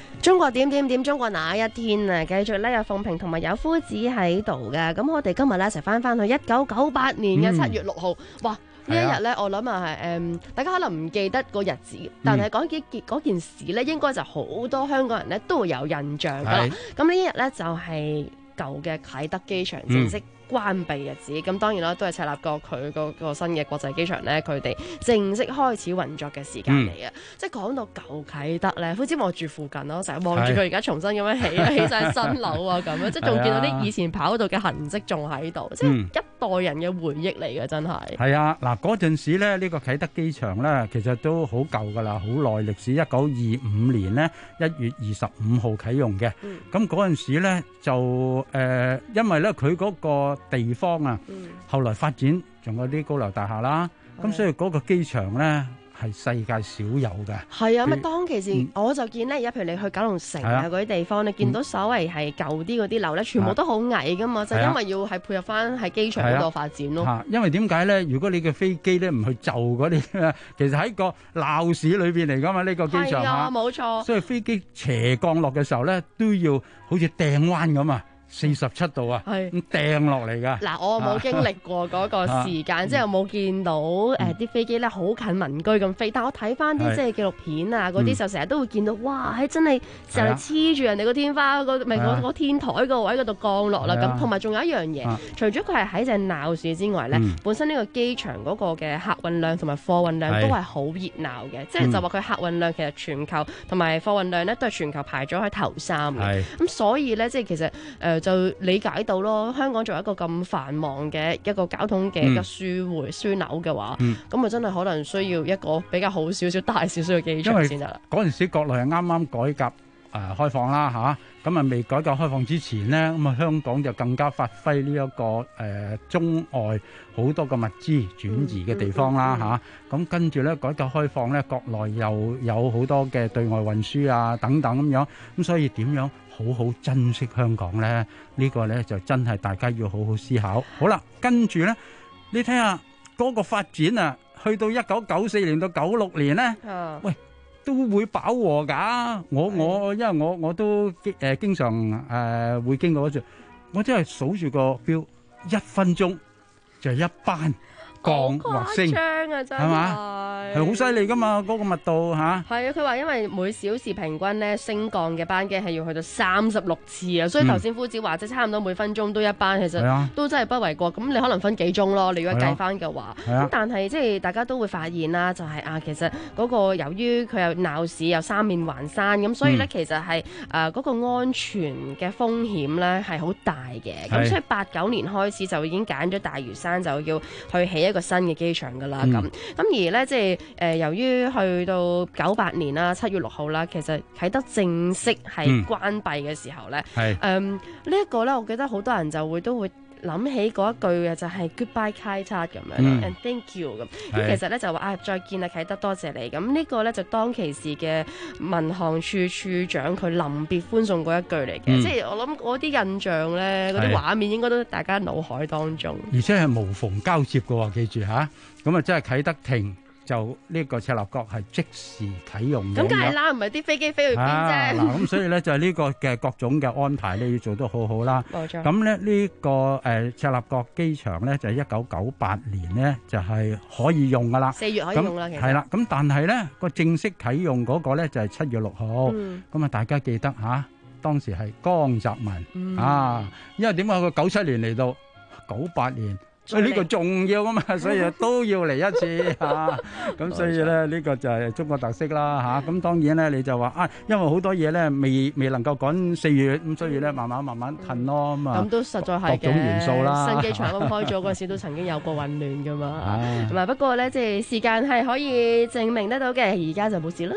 國點點點，中國那一天啊！繼續咧有鳳萍同埋有夫子喺度嘅。咁我哋今日咧一齊翻去1998年嘅7月6號。哇！呢一日咧，我諗啊係大家可能唔記得個日子，但係嗰件事咧，應該就好多香港人咧都會有印象㗎啦。咁呢一日咧就係舊嘅啟德機場正式關閉日子，咁當然啦，都係赤鱲角佢嗰個新嘅國際機場咧，佢哋正式開始運作嘅時間嚟嘅。即係講到舊啟德咧，好似我住附近咯，成日望住佢而家重新咁樣起晒新樓啊咁樣，即係仲見到啲以前跑道嘅痕跡仲喺度，即係一代人嘅回憶嚟嘅，真係。係啊，嗱嗰陣時咧，呢個啟德機場咧，其實都好舊㗎啦，好耐歷史，1925年咧1月25號啟用嘅。咁嗰陣時咧就因為咧佢嗰個地方啊，後來發展仲有啲高樓大廈啦，咁所以嗰個機場咧係世界少有嘅。係啊，咁當其時我就見咧，而家譬如你去九龍城啊嗰啲地方，你見到稍微係舊啲嗰啲樓咧，全部都好矮噶嘛，就因為要係配合翻喺機場嗰度發展咯。因為點解咧？如果你嘅飛機咧唔去就嗰啲，其實喺個鬧市裏邊嚟噶嘛，呢個機場嚇，冇錯。所以飛機斜降落嘅時候咧，都要好似掟彎咁啊。47度啊，咁掟落嚟㗎。嗱，我冇經歷過嗰個時間，即係冇見到啲飛機咧好近民居咁飛。但我睇翻啲即係紀錄片啊，嗰啲就成日都會見到，哇！真係就係黐住人哋個天花個天台個位嗰度降落啦咁。同埋仲有一樣嘢，除咗佢係喺隻鬧市之外咧，本身呢個機場嗰個嘅客運量同埋貨運量都係好熱鬧嘅。即係就話佢客運量其實全球同埋貨運量咧都係全球排咗喺頭3嘅。咁所以咧，即係其實就理解到咯，香港作為一個咁繁忙嘅一個交通嘅一個樞紐嘅話，咁啊真係可能需要一個比較好少少、大少少嘅機場先得啦。嗰陣時國內係啱啱改革開放啦嚇，咁啊未改革開放之前呢，咁啊香港就更加發揮呢一個中外好多個物資轉移嘅地方啦嚇。咁跟住咧改革開放咧，國內又有好多嘅對外運輸啊等等咁樣，咁所以點樣好好珍惜香港咧？呢個咧就真係大家要好好思考。好啦，跟住咧，你睇下嗰個發展啊，去到1994年到96年咧，喂都會飽和㗎。因為我都經常會經過嗰陣，我真係數住個錶，1分鐘就係一班降或升，係嘛？係好犀利噶嘛，嗰個密度嚇。係啊，佢話因為每小時平均咧升降嘅班機係要去到36次啊，所以頭先夫子話即係差唔多每分鐘都一班，其實都真係不為過。咁你可能分幾鐘咯，你如果計翻嘅話。咁但係即係大家都會發現啦，就係其實嗰個由於佢有鬧市又三面環山，咁所以咧其實係嗰個安全嘅風險咧係好大嘅。咁所以89年開始就已經揀咗大嶼山就要去起一個新嘅機場㗎啦。咁而咧即係由於去到98年啦7月6號啦，其實啟德正式係關閉嘅時候咧，呢一個咧，我記得好多人都會諗起嗰一句嘅就係 Goodbye 啟德咁樣 and thank you 咁。咁其實咧就話再見啊啟德，多謝你。咁呢個咧就當其時嘅民航處處長佢臨別歡送嗰一句嚟嘅。即係我諗嗰啲印象咧，嗰啲畫面應該都大家腦海當中。而且係無縫交接嘅喎，記住嚇。咁啊，真係啟德停。就呢個赤鱲角係即時啟用嘅，咁梗係啦，唔係啲飛機飛去邊啫。嗱，咁所以咧就係呢個嘅各種嘅安排咧要做得好好啦。冇錯。咁咧呢個赤鱲角機場咧就係1998年咧就係可以用噶啦。4月可以用啦，其實係啦。咁但係咧個正式啟用嗰個咧就係7月6號。咁啊，大家記得嚇，當時係江澤民啊，因為點解佢97年嚟到98年？所以呢個重要啊嘛，所以都要嚟一次嚇。咁所以咧呢個就係中國特色啦嚇。咁當然咧你就話因為好多嘢咧未能夠趕4月，咁所以咧慢慢褪咯咁啊。咁都實在係嘅。各種元素啦。新機場開咗嗰時都曾經有過混亂噶嘛。同埋不過咧，即係時間係可以證明得到嘅，而家就冇事啦。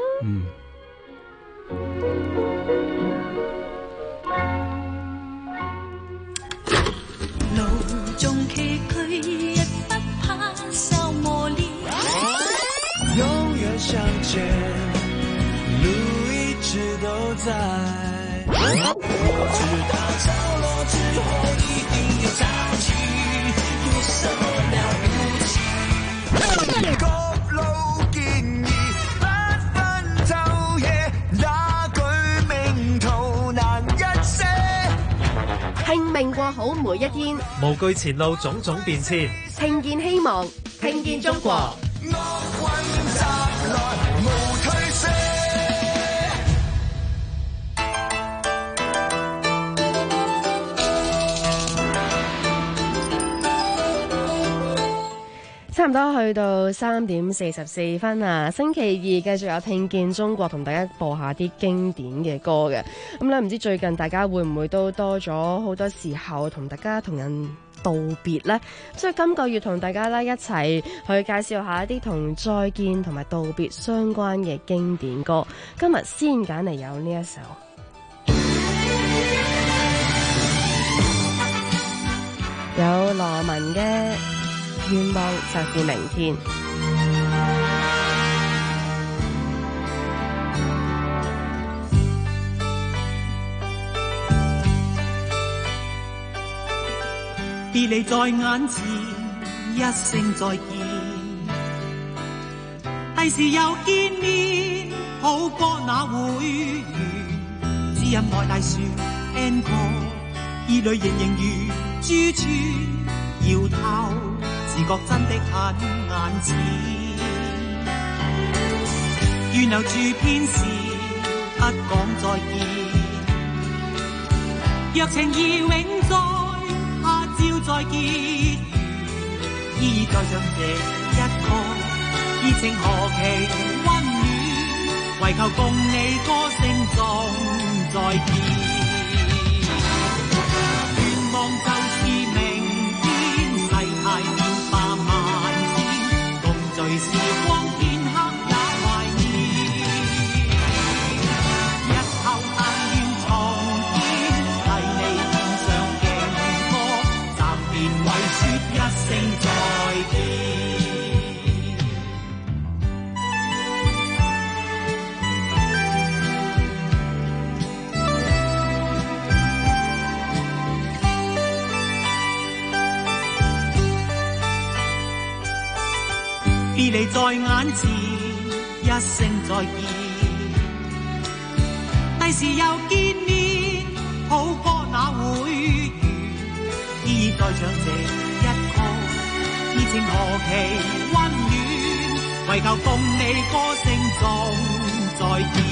永遠相見，路一直都在。我知道潮落之後一定有潮起，有什麼了不起？高樓建議，不分晝夜，那句名堂。 勝過好每一天。 無懼前路種種變遷， 聽見希望，聽見中國。差唔多去到3:44啊！星期二繼續有聽見中國，同大家播下啲經典嘅歌嘅。咁咧，唔知最近大家會唔會都多咗好多時候同大家同人道別呢？所以今個月同大家咧一齊去介紹下一啲同再見同埋道別相關嘅經典歌。今日先揀嚟有呢一首，有羅文嘅願望就是明天。 別離在眼前，一聲再見。第時又見面，好過那會緣。只因愛大樹 N 個，兒淚盈盈如珠串，搖頭自覺真的很眼前。願留住片時，不講再見。若情意永在，他朝再結緣，依依再像這一個，熱情何其溫暖，為求共你歌聲中再見。願望就是明天，世態變化萬千，共聚時光片刻也懷念。日後但願重見，替你獻上勁歌，暫別為說一聲再見。別離在眼前，一聲再見。第時又見面，好過那會緣。依依再唱這一曲，熱情何其溫暖，為求共你歌聲中再見。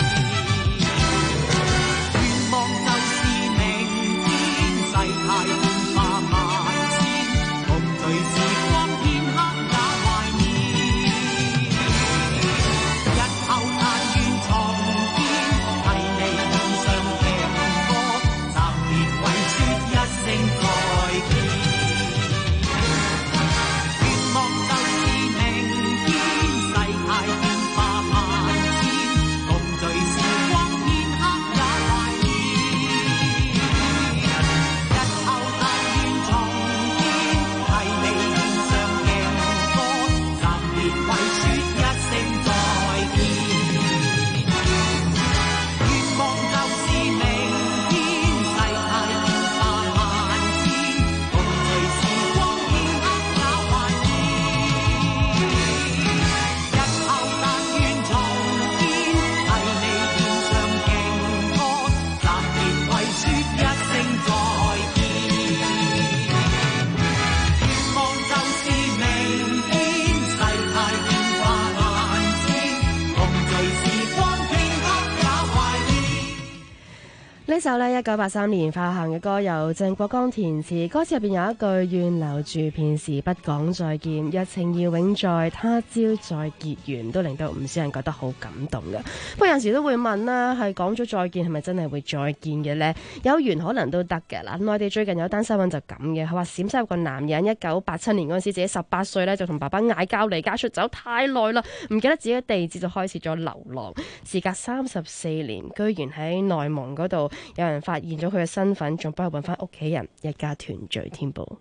願望就是明天，世態變化萬千，共聚時光片刻也懷念。日後但願重見，替你獻上勁歌，暫別為說一聲再見。願望就是明天，世態變化萬千，共聚時光片刻也懷念。日後但願重見，替你獻上勁歌，暫別為說一聲再見。願望就是明天，世態變化萬千，共聚時光片刻也懷念。日後但願重見，替你獻上勁歌，暫別為說一聲再見。願望就是明天，世態變化萬千，共聚時光片刻也懷念。 呢首呢1983年發行嘅歌由鄭國江填詞，歌詞入邊有一句願留住片時不講再見，若情要永在，他朝再結緣，都令到唔少人覺得好感動嘅。不過有時都會問啦，係講咗再見係咪真係會再見嘅呢？有緣可能都得嘅嗱。內地最近有單新聞就咁嘅，佢話陝西有個男人1987年嗰陣時自己18歲呢，就同爸爸嗌交離家出走太耐啦，唔記得自己地址就開始咗流浪，時隔34年，居然喺內蒙嗰度有人發現咗佢嘅身份，仲幫佢揾翻屋企人，一家團聚添噃。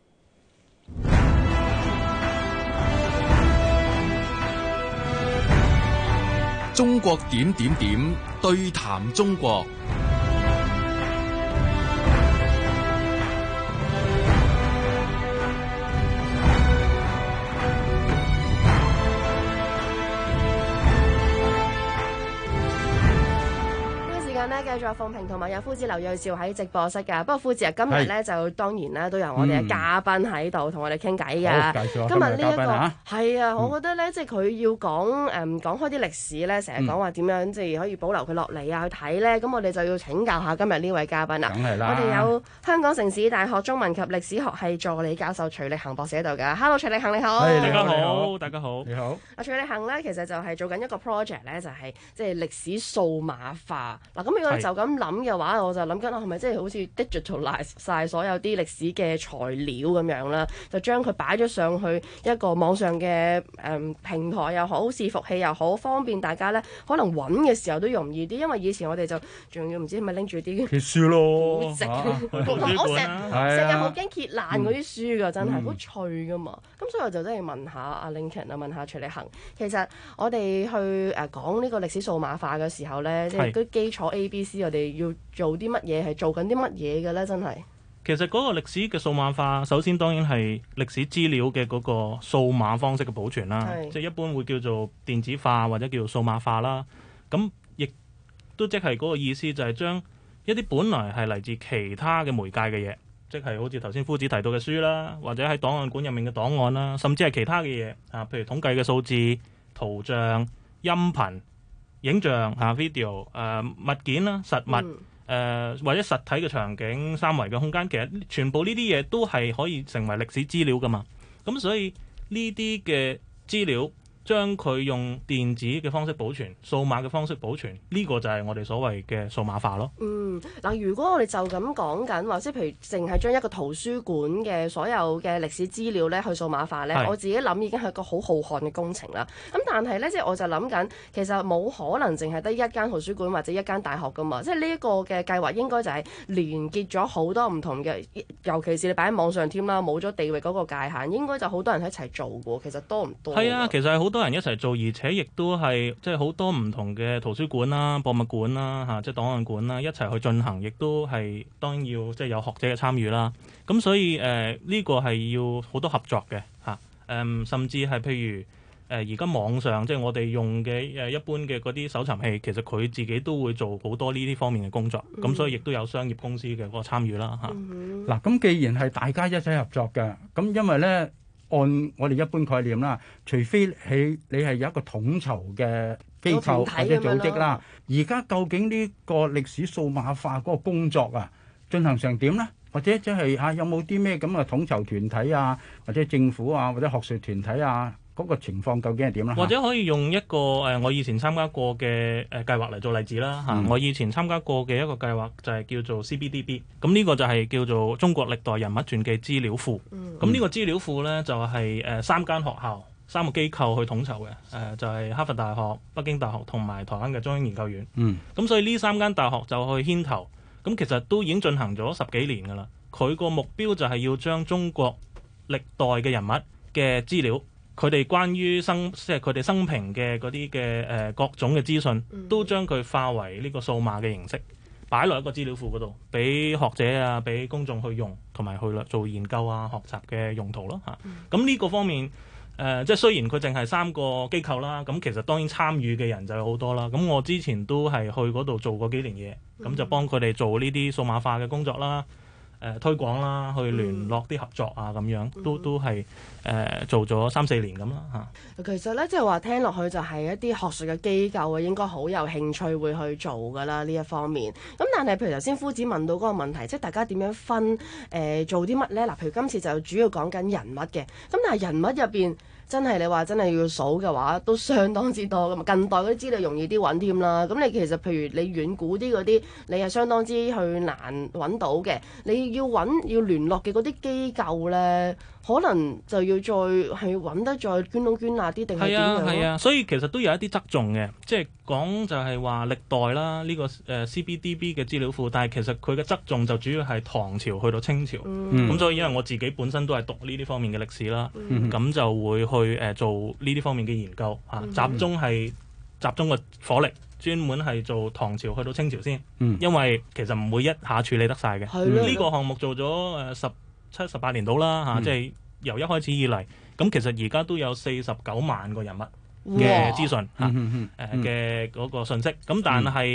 中國點點點對談中國。 間呢，繼續鳳萍同埋有夫子劉銳紹喺直播室㗎。不過夫子啊，今日呢就當然啦，都有我哋嘅嘉賓喺度同我哋傾偈㗎。今日呢一個係啊，我覺得呢，即係佢要講開啲歷史呢，成日講話點樣即係可以保留佢落嚟啊，去睇呢。咁我哋就要請教下今日呢位嘉賓啦。 梗係啦， 我哋有香港城市大學中文及歷史學系助理教授徐力行博士喺度㗎。Hello， 徐力行你好。 大家好，大家好， 你好。 阿徐力行呢，其實就係做緊一個 project 呢，就係即係歷史數碼化。嗱，咁如果就咁諗嘅話，我就諗緊係咪即係好似 digitalize 曬所有啲歷史嘅材料咁樣啦，就將佢擺咗上去一個網上嘅平台又好，伺服器又好，方便大家咧可能揾嘅時候都容易啲。因為以前我哋就仲要唔知係咪拎住啲揭書咯， 我成日好驚揭爛嗰啲書㗎，真係好脆㗎嘛。咁所以我就真係問下阿 Lincoln 啊，問下徐力行，其實我哋去講呢個歷史數碼化嘅時候咧，即係啲基礎 ABC， 我哋要做啲乜嘢，係做緊啲乜嘢嘅咧？真係其實嗰個歷史嘅數碼化，首先當然係歷史資料嘅嗰個數碼方式嘅保存啦，即係一般會叫做電子化或者叫做數碼化啦。咁亦都即係嗰個意思，就係將一啲本來係嚟自其他嘅媒介嘅嘢，即係好似頭先夫子提到嘅書啦，或者喺檔案館入面嘅檔案啦，甚至係其他嘅嘢啊，譬如統計嘅數字、圖像、音頻、影像video 物件啦、實物或者實體嘅場景、三維嘅空間，其實全部呢啲嘢都係可以成為歷史資料噶嘛。咁所以呢啲嘅資料將佢用電子嘅方式保存、數碼嘅方式保存，呢個就係我哋所謂嘅數碼化咯。 嗱，如果我哋就咁講緊，或者譬如淨係將一個圖書館嘅所有嘅歷史資料咧去數碼化咧，我自己諗已經係一個好浩瀚嘅工程啦。咁但係咧，即係我就諗緊，其實冇可能淨係得一間圖書館或者一間大學噶嘛。即係呢一個嘅計劃應該就係連結咗好多唔同嘅，尤其是你擺喺網上添啦，冇咗地域嗰個界限，應該就好多人一齊做嘅。其實多唔多？ 係啊，其實係好多人一齊做，而且亦都係即係好多唔同嘅圖書館啦、博物館啦、即係檔案館啦，一齊去進行，亦都係當然要即係有學者嘅參與啦。咁所以呢個係要好多合作嘅甚至係譬如而家網上即係我哋用嘅一般嘅嗰啲搜尋器，其實佢自己都會做好多呢啲方面嘅工作。咁所以亦都有商業公司嘅嗰個參與啦嗱，咁既然係大家一齊合作嘅，咁因為咧，按我哋一般概念啦，除非你係有一個統籌嘅機構或者組織啦。而家究竟呢個歷史數碼化嗰個工作啊，進行成點呢？或者即係有冇啲咩咁嘅統籌團體啊，或者政府啊，或者學術團體啊，嗰個情況究竟係點啦？ 或者可以用一個我以前參加過嘅計劃嚟做例子啦我以前參加過嘅一個計劃就係叫做 CBDB， 咁呢個就係叫做中國歷代人物傳記資料庫。咁呢個資料庫呢，就係3間學校、3個機構去統籌嘅，就係哈佛大學、北京大學同埋台灣嘅中央研究院。咁所以呢3間大學就去牽頭，咁其實都已經進行咗10幾年㗎啦。佢個目標就係要將中國歷代嘅人物嘅資料，佢哋關於即係佢哋生平嘅嗰啲嘅各種嘅資訊，都將佢化為呢個數碼嘅形式，擺落一個資料庫嗰度，俾學者啊，俾公眾去用，同埋去做研究啊、學習嘅用途咯咁呢個方面，即係雖然佢淨係3個機構啦，咁其實當然參與嘅人就有好多啦。咁我之前都係去嗰度做過幾年嘢，咁就幫佢哋做呢啲數碼化嘅工作啦。推廣啦，去聯絡啲合作啊，咁樣都係做咗3-4年咁啦其實咧，即係話聽落去就係一啲學術嘅機構啊，應該好有興趣會去做噶啦呢一方面。咁但係譬如頭先夫子問到嗰個問題，即係大家點樣分做啲乜咧？嗱，譬如今次就主要講緊人物嘅，咁但係人物入邊。真係你話真係要數嘅話，都相當之多噶嘛。近代嗰啲資料容易啲揾添啦。咁你其實譬如你遠古啲嗰啲，你係相當之去難揾到嘅。你要聯絡嘅嗰啲機構咧，可能就要再係揾得再捐窿捐罅啲，定係點樣？ 係啊，所以其實都有一啲側重嘅，即係講就係話歷代啦，呢個CBDB 嘅資料庫，但係其實佢嘅側重就主要係唐朝去到清朝。咁所以因為我自己本身都係讀呢啲方面嘅歷史啦，咁就會去做呢啲方面嘅研究集中個火力，專門係做唐朝去到清朝先。因為其實唔會一下處理得晒嘅。呢個項目做咗17-18年到啦即係由一開始以嚟，咁其實而家都有49萬個人物嘅資訊嘅嗰個信息。咁但係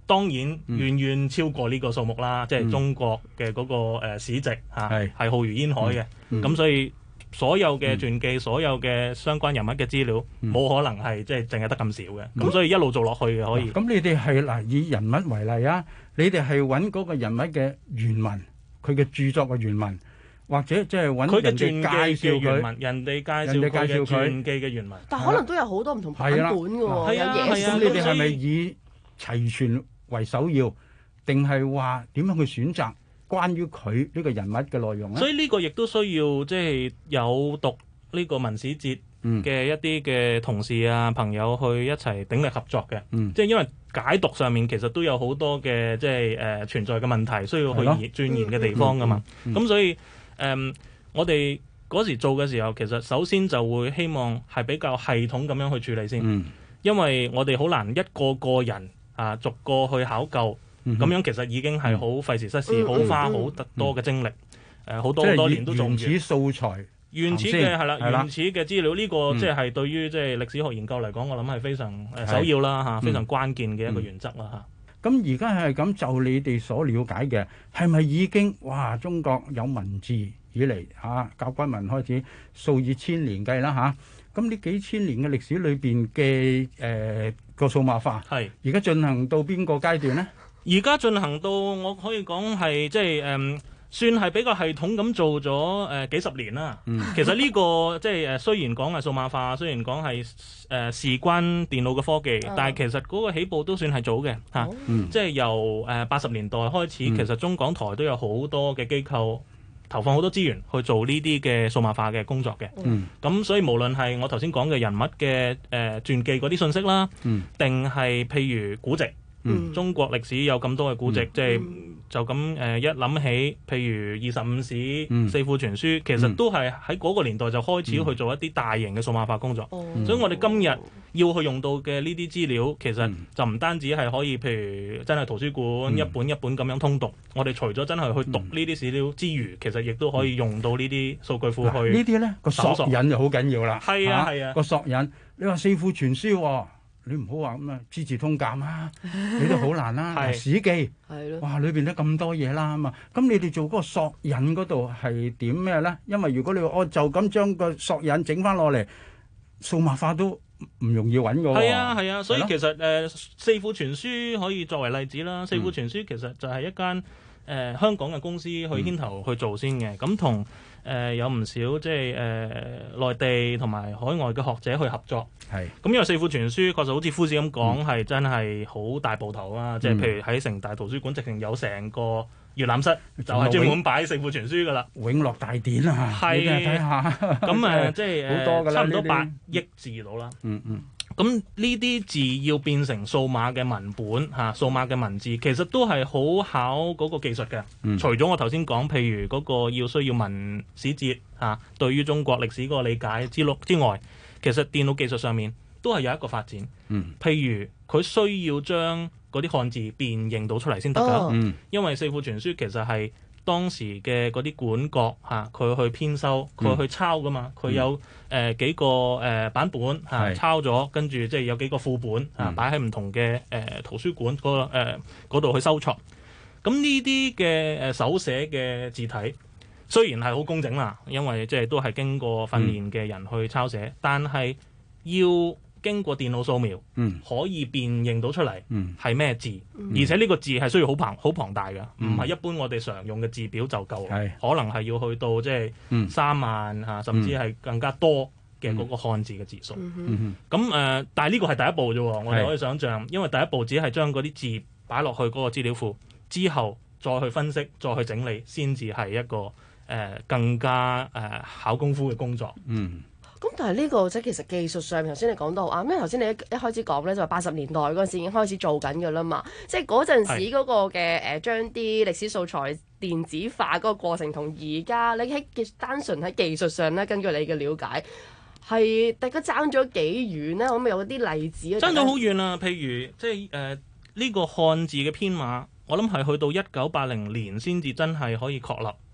當然遠遠超過呢個數目啦，即係中國嘅嗰個市值係浩如煙海嘅，咁所以所有嘅傳記、所有嘅相關人物嘅資料，冇可能係即係淨係得咁少嘅，咁所以一路做落去嘅可以。 咁你哋係嗱以人物為例啊，你哋係揾嗰個人物嘅原文，佢嘅著作嘅原文，或者即係揾人哋介紹佢， 人哋介紹佢嘅傳記嘅原文， 但可能都有好多唔同版本嘅喎，有野史。 咁你哋係咪以齊全為首要，定係話點樣去選擇關於佢呢個人物嘅內容咧？ 所以呢個亦都需要即係有讀呢個文史哲嘅一啲嘅同事啊朋友去一齊鼎力合作嘅。即係因為解讀上面其實都有好多嘅即係存在嘅問題，需要去鑽研嘅地方噶嘛。咁所以我哋嗰時做嘅時候，其實首先就會希望係比較系統咁樣去處理先，因為我哋好難一個個人逐個去考究。咁樣其實已經係好費時失事，好花好多嘅精力，好多年都做唔完。 原始素材、 原始嘅係啦，原始嘅資料呢個即係對於即係歷史學研究嚟講，我諗係非常首要啦嚇，非常關鍵嘅一個原則啦嚇。 咁而家係咁就你哋所了解嘅，係咪已經哇中國有文字以嚟甲骨文開始數以千年計啦嚇？咁呢幾千年嘅歷史裏邊嘅個數碼化，係而家進行到邊個階段咧？ 而家進行到我可以講係即係算係比較系統咁做咗幾十年啦。其實呢個即係雖然講係數碼化，雖然講係事關電腦嘅科技，但係其實嗰個起步都算係早嘅嚇。即係由80年代開始，其實中港台都有好多嘅機構投放好多資源去做呢啲嘅數碼化嘅工作嘅。咁所以無論係我頭先講嘅人物嘅傳記嗰啲信息啦，定係譬如古籍。中國歷史有咁多嘅古籍，即係就咁一諗起，譬如25史、四庫全書，其實都係喺嗰個年代就開始去做一啲大型嘅數碼化工作。所以我哋今日要去用到嘅呢啲資料，其實就唔單止係可以，譬如真係圖書館一本一本咁樣通讀。我哋除咗真係去讀呢啲史料之餘，其實亦都可以用到呢啲數據庫去。 呢啲咧個索引就好緊要啦。 係啊係啊， 個索引，你話四庫全書喎。你唔好話咁啊，資治通鑑啊，你都好難啦。史記，哇，裏邊都咁多嘢啦嘛。咁你哋做嗰個索引嗰度係點咩咧？因為如果你話就咁將個索引整翻落嚟，數碼化都唔容易揾嘅喎。 係啊，所以其實四庫全書可以作為例子啦。四庫全書其實就係一間香港嘅公司去牽頭去做先嘅，咁同有唔少即係內地同埋海外嘅學者去合作。咁因為四庫全書確實好似夫子咁講，係真係好大部頭啊！即係譬如喺城大圖書館，直情有成個閱覽室，就係專門擺四庫全書噶啦。 永樂大典啊，你睇下。 咁即係好多㗎啦， 差唔多8億字到啦。咁呢啲字要變成數碼嘅文本數碼嘅文字，其實都係好考嗰個技術嘅。除咗我頭先講，譬如嗰個要需要文史哲對於中國歷史嗰個理解之外，其實電腦技術上面都係有一個發展。譬如佢需要將嗰啲漢字辨認到出嚟先得㗎。因為四庫全書其實係當時嘅嗰啲館閣佢去編修，佢去抄噶嘛。佢有幾個版本抄咗，跟住即係有幾個副本擺喺唔同嘅圖書館嗰度去收藏。咁呢啲嘅手寫嘅字體雖然係好工整啦，因為即係都係經過訓練嘅人去抄寫，但係要經過電腦掃描，可以辨認到出嚟係咩字，而且呢個字係需要好龐大嘅，唔係一般我哋常用嘅字表就夠，可能係要去到即係3萬甚至係更加多嘅嗰個漢字嘅字數。咁但係呢個係第一步啫，我哋可以想象，因為第一步只係將嗰啲字擺落去嗰個資料庫，之後再去分析，再去整理，先至係一個更加考功夫嘅工作。 咁但係呢個即係其實技術上面，頭先你講到因為頭先你一開始講咧就話80年代嗰陣時已經開始做緊㗎啦嘛，即係嗰陣時嗰個嘅將啲歷史素材電子化嗰個過程，同而家你喺單純喺技術上咧，根據你嘅了解，係大家爭咗幾遠咧？可唔可以有啲例子啊？ 爭咗好遠啊！譬如即係呢個漢字嘅編碼，我諗係去到1980年先至真係可以確立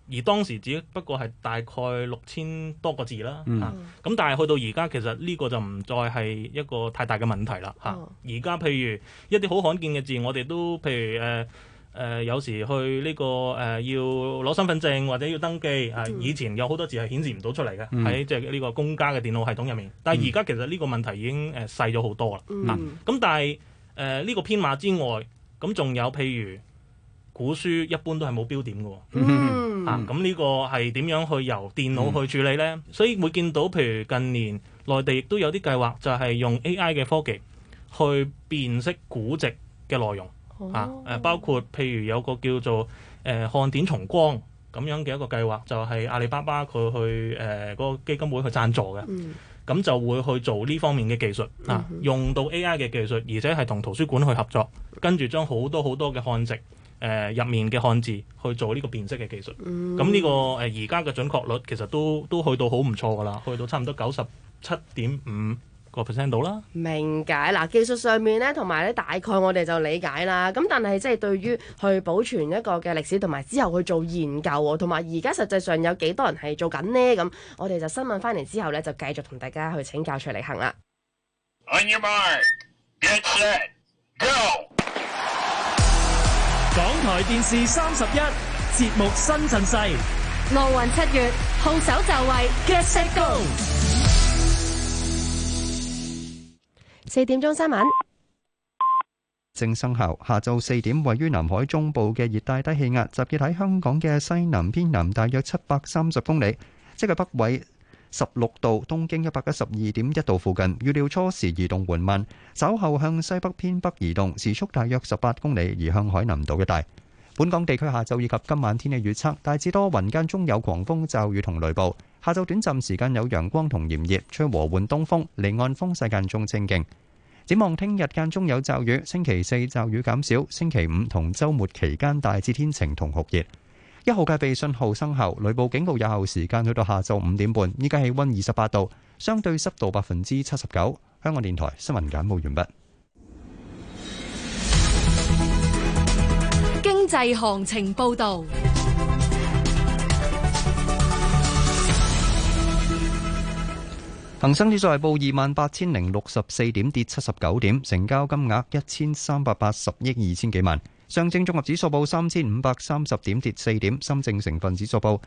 而當時只不過係大概6000多個字啦，咁但係去到而家其實呢個就唔再係一個太大嘅問題啦，而家譬如一啲好罕見嘅字，我哋都譬如有時去呢個要攞身份證或者要登記，以前有好多字係顯示唔到出嚟嘅，喺即係呢個公家嘅電腦系統入面，但係而家其實呢個問題已經細咗好多啦，咁但係呢個編碼之外，咁仲有譬如古書一般都係冇標點嘅，咁呢個係點樣去由電腦去處理呢？所以會見到譬如近年內地亦都有啲計劃，就係用 AI 嘅科技去辨識古籍嘅內容，包括譬如有個叫做漢典重光咁樣嘅一個計劃，就係阿里巴巴佢去嗰個基金會去贊助嘅，咁就會去做呢方面嘅技術，用到 AI 嘅技術，而且係同圖書館去合作，跟住將好多嘅漢籍入面嘅漢字去做呢個辨識嘅技術，咁呢個而家嘅準確率其實都去到好唔錯噶啦，去到差唔多97.5% 到啦。 明解嗱，技術上面咧，同埋咧大概我哋就理解啦。咁但係即係對於去保存一個嘅歷史，同埋之後去做研究，同埋而家實際上有幾多人係做緊呢？咁我哋就新聞翻嚟之後咧，就繼續同大家去請教徐麗杏啦。 On your mark, get set, go！ 港台電視31節目新陣勢， 奧運7月，號手就位 ，Get Set Go！ 4點鐘新聞正生效，下晝4點，位於南海中部嘅熱帶低氣壓集結喺香港嘅西南偏南大約730公里，即係北緯16度、東經112.1度附近。預料初時移動緩慢，稍後向西北偏北移動，時速大約18公里，移向海南島一帶。本港地區下晝以及今晚天氣預測，大致多雲，間中有狂風驟雨同雷暴。下晝短暫時間有陽光同炎熱，吹和緩東風，離岸風勢間中清勁。展望聽日間中有驟雨，星期4驟雨減少，星期5同週末期間大致天晴同酷熱。1號戒備信號生效，雷暴警告有效時間去到下晝5點半。依家氣溫28度，相對濕度79%。香港電台新聞簡報完畢。 經濟行情報導。 恒生指數係報28,064點，跌79點，成交金額1380億2千幾萬。上證綜合指數報3530點，跌4點。深證成分指數報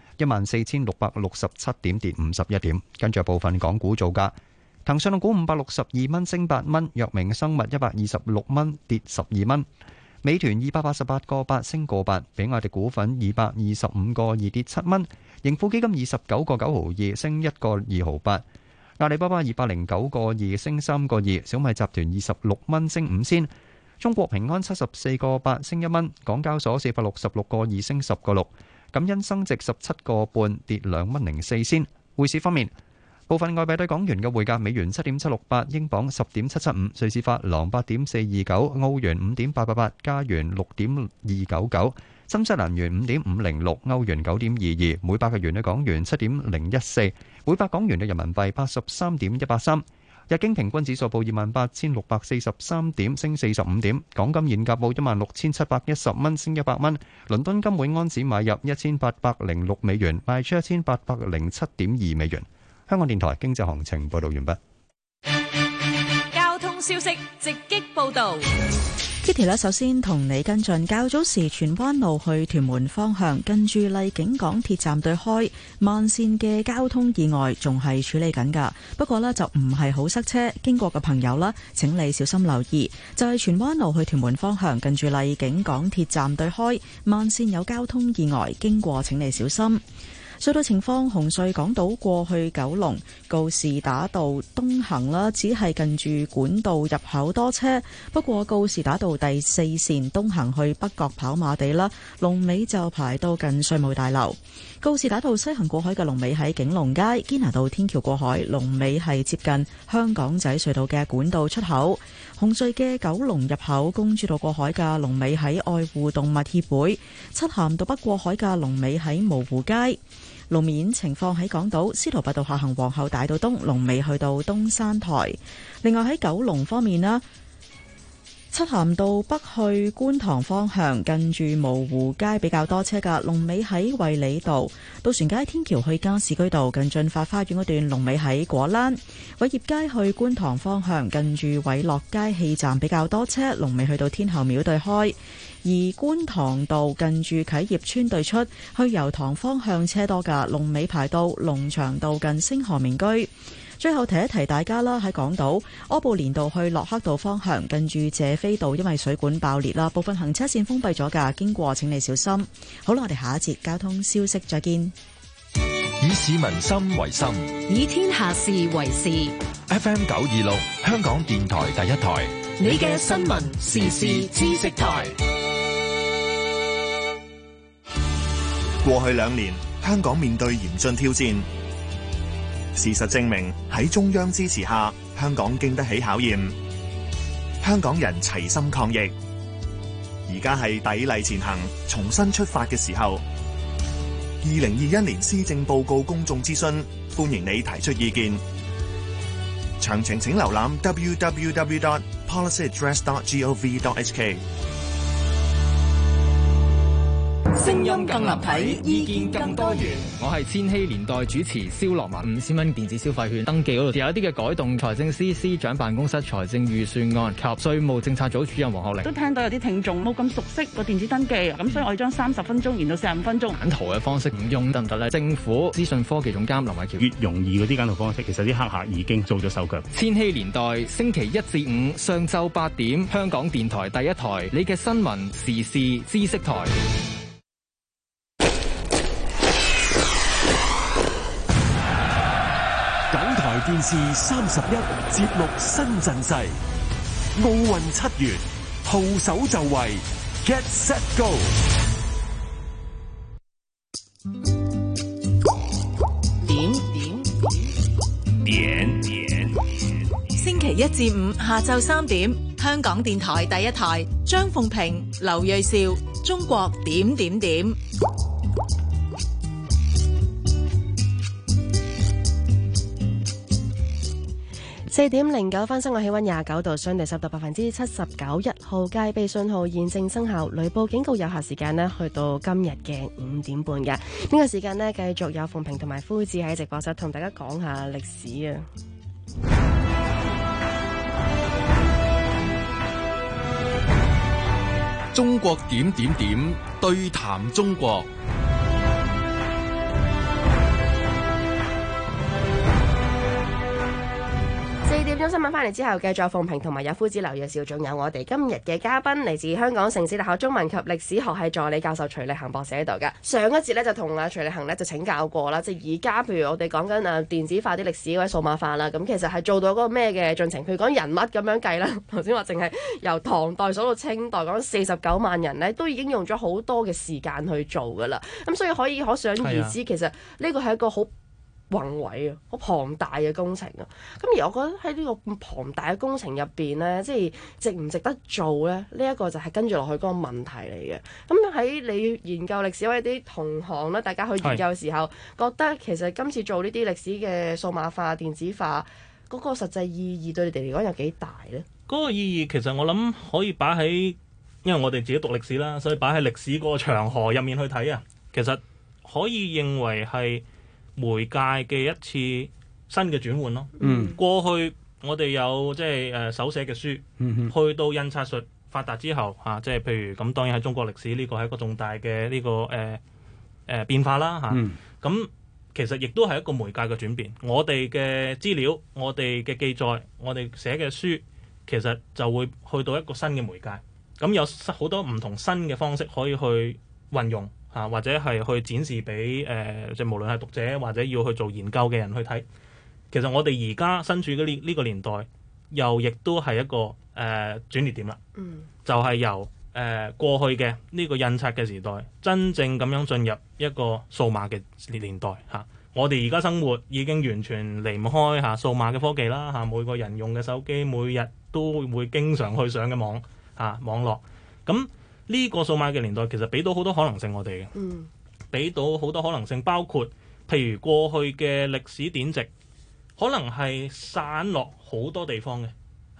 14667點，跌51點。跟住部分港股造價，騰訊股562蚊，升8蚊；藥明生物126蚊，跌12蚊；美團288個8，升個8；比亞迪股份225個2，跌7蚊；盈富基金29個9毫2，升1個2毫8；阿里巴巴209個2，升3個2；小米集團26蚊，升5仙；中國平安74個8，升1蚊；港交所466個2，升10個6；感恩生殖17個半，跌2蚊04仙。匯市方面，部分外幣對港元嘅匯價：美元7.768，英鎊10.775，瑞士法郎8.429，澳元5.888，加元6.299，新西蘭元5.506，歐元9.22，每百日元對港元7.014，每百港元對人民幣83.183。日經平均指數報28,643點，升45點。港金現價報16,710蚊，升100蚊。倫敦金每安士買入1806美元，賣出1807.2美元。香港電台經濟行情報道完畢。 交通消息直擊報道。 Kitty 呢，首先同你跟進，較早時荃灣路去屯門方向，近住荔景港鐵站對開慢線嘅交通意外仲係處理緊㗎，不過呢，就唔係好塞車，經過嘅朋友啦，請你小心留意。就係荃灣路去屯門方向，近住荔景港鐵站對開慢線有交通意外，經過請你小心。隧道情況，紅隧港島過去九龍告士打道東行啦，只係近住管道入口多車。不過告士打道第4線東行去北角跑馬地啦，龍尾就排到近稅務大樓。告士打道西行過海嘅龍尾喺景隆街，堅拿道天橋過海龍尾係接近香港仔隧道嘅管道出口。紅隧嘅九龍入口公主道過海嘅龍尾喺愛護動物協會，漆咸道北過海嘅龍尾喺蕪湖街。路面情況喺港島司徒拔道下行皇后大道東龍尾去到東山台。另外喺九龍方面啦， 漆咸道北去觀塘方向，近住蕪湖街比較多車㗎，龍尾喺衛理道；渡船街天橋去加士居道，近駿發花園嗰段龍尾喺果欄；偉業街去觀塘方向，近住偉樂街氣站比較多車，龍尾去到天后廟對開；而觀塘道近住啟業村對出去油塘方向車多㗎，龍尾排到龍翔道近星河名居。最後提一提大家啦，喺港島柯布連道去駱克道方向，近住謝斐道因為水管爆裂啦，部分行車線封閉咗㗎，經過請你小心。好啦，我哋下一節交通消息再見。 以市民心為心， 以天下事為事。 FM 926香港電台第一台， 你嘅新聞時事知識台。 過去2年，香港面對嚴峻挑戰。事實證明，喺中央支持下，香港經得起考驗。香港人齊心抗疫，而家係砥礪前行、重新出發嘅時候。2021年施政報告公眾諮詢，歡迎你提出意見。詳情請瀏覽 www.policyaddress.gov.hk。 聲音更立體，意見更多元。 我係千禧年代主持蕭樂文。5000蚊電子消費券登記嗰度有一啲嘅改動。財政司司長辦公室財政預算案及稅務政策組主任黃學玲都聽到有啲聽眾冇咁熟悉個電子登記，咁所以我哋將30分鐘延到45分鐘。 揀圖嘅方式唔用得唔得咧？政府資訊科技總監林偉喬， 越容易嗰啲揀圖方式，其實啲黑客已經做咗手腳。 千禧年代星期1至5上晝8點，香港電台第一台，你嘅新聞時事知識台。 港台電視31節目新陣勢，奧運7月，號手就位 ，Get Set Go。 點。星期1至5下晝3點，香港電台第一台，張鳳平、劉銳紹，中國點。 4點09分，室外氣溫29度，相對濕度79%，1號戒備信號現正生效，雷暴警告有效時間呢去到今日嘅5點半嘅。呢個時間呢，繼續有鳳平同埋夫子喺直播室同大家講下歷史啊。 中國點對談中國。 4點鐘新聞翻嚟之後，繼續有鳳平同埋有夫子劉銳紹，仲有我哋今日嘅嘉賓嚟自香港城市大學中文及歷史學系助理教授徐力行博士喺度㗎。上一節咧就同徐力行咧就請教過啦，即係而家譬如我哋講緊電子化啲歷史或者數碼化啦，咁其實係做到嗰個咩嘅進程？譬如講人物咁樣計啦，頭先話淨係由唐代數到清代講49萬人咧，都已經用咗好多嘅時間去做㗎啦。咁所以可想而知，其實呢個係一個好宏偉啊，好龐大嘅工程啊！咁而我覺得喺呢個咁龐大嘅工程入邊咧，即係值唔值得做咧？呢一個就係跟住落去嗰個問題嚟嘅。咁喺你研究歷史或者啲同行咧，大家去研究嘅時候，覺得其實今次做呢啲歷史嘅數碼化、電子化嗰個實際意義對你哋嚟講有幾大咧？ 嗰個意義其實我諗可以擺喺，因為我哋自己讀歷史啦，所以擺喺歷史嗰個長河入面去睇啊。其實可以認為係媒介嘅一次新嘅轉換咯。過去我哋有即係手寫嘅書，去到印刷術發達之後嚇，即係譬如咁，當然喺中國歷史呢個係一個重大嘅呢個變化啦嚇。咁其實亦都係一個媒介嘅轉變。我哋嘅資料、我哋嘅記載、我哋寫嘅書，其實就會去到一個新嘅媒介。咁有好多唔同新嘅方式可以去運用。或者係去展示俾即係無論係讀者或者要去做研究嘅人去睇。其實我哋而家身處嘅呢個年代，又亦都係一個轉捩點啦。就係由過去嘅呢個印刷嘅時代，真正咁樣進入一個數碼嘅年代嚇。我哋而家生活已經完全離唔開嚇數碼嘅科技啦嚇。每個人用嘅手機，每日都會經常去上嘅網絡咁。呢個數碼嘅年代其實俾到好多可能性我哋嘅，俾到好多可能性，包括譬如過去嘅歷史典籍，可能係散落好多地方嘅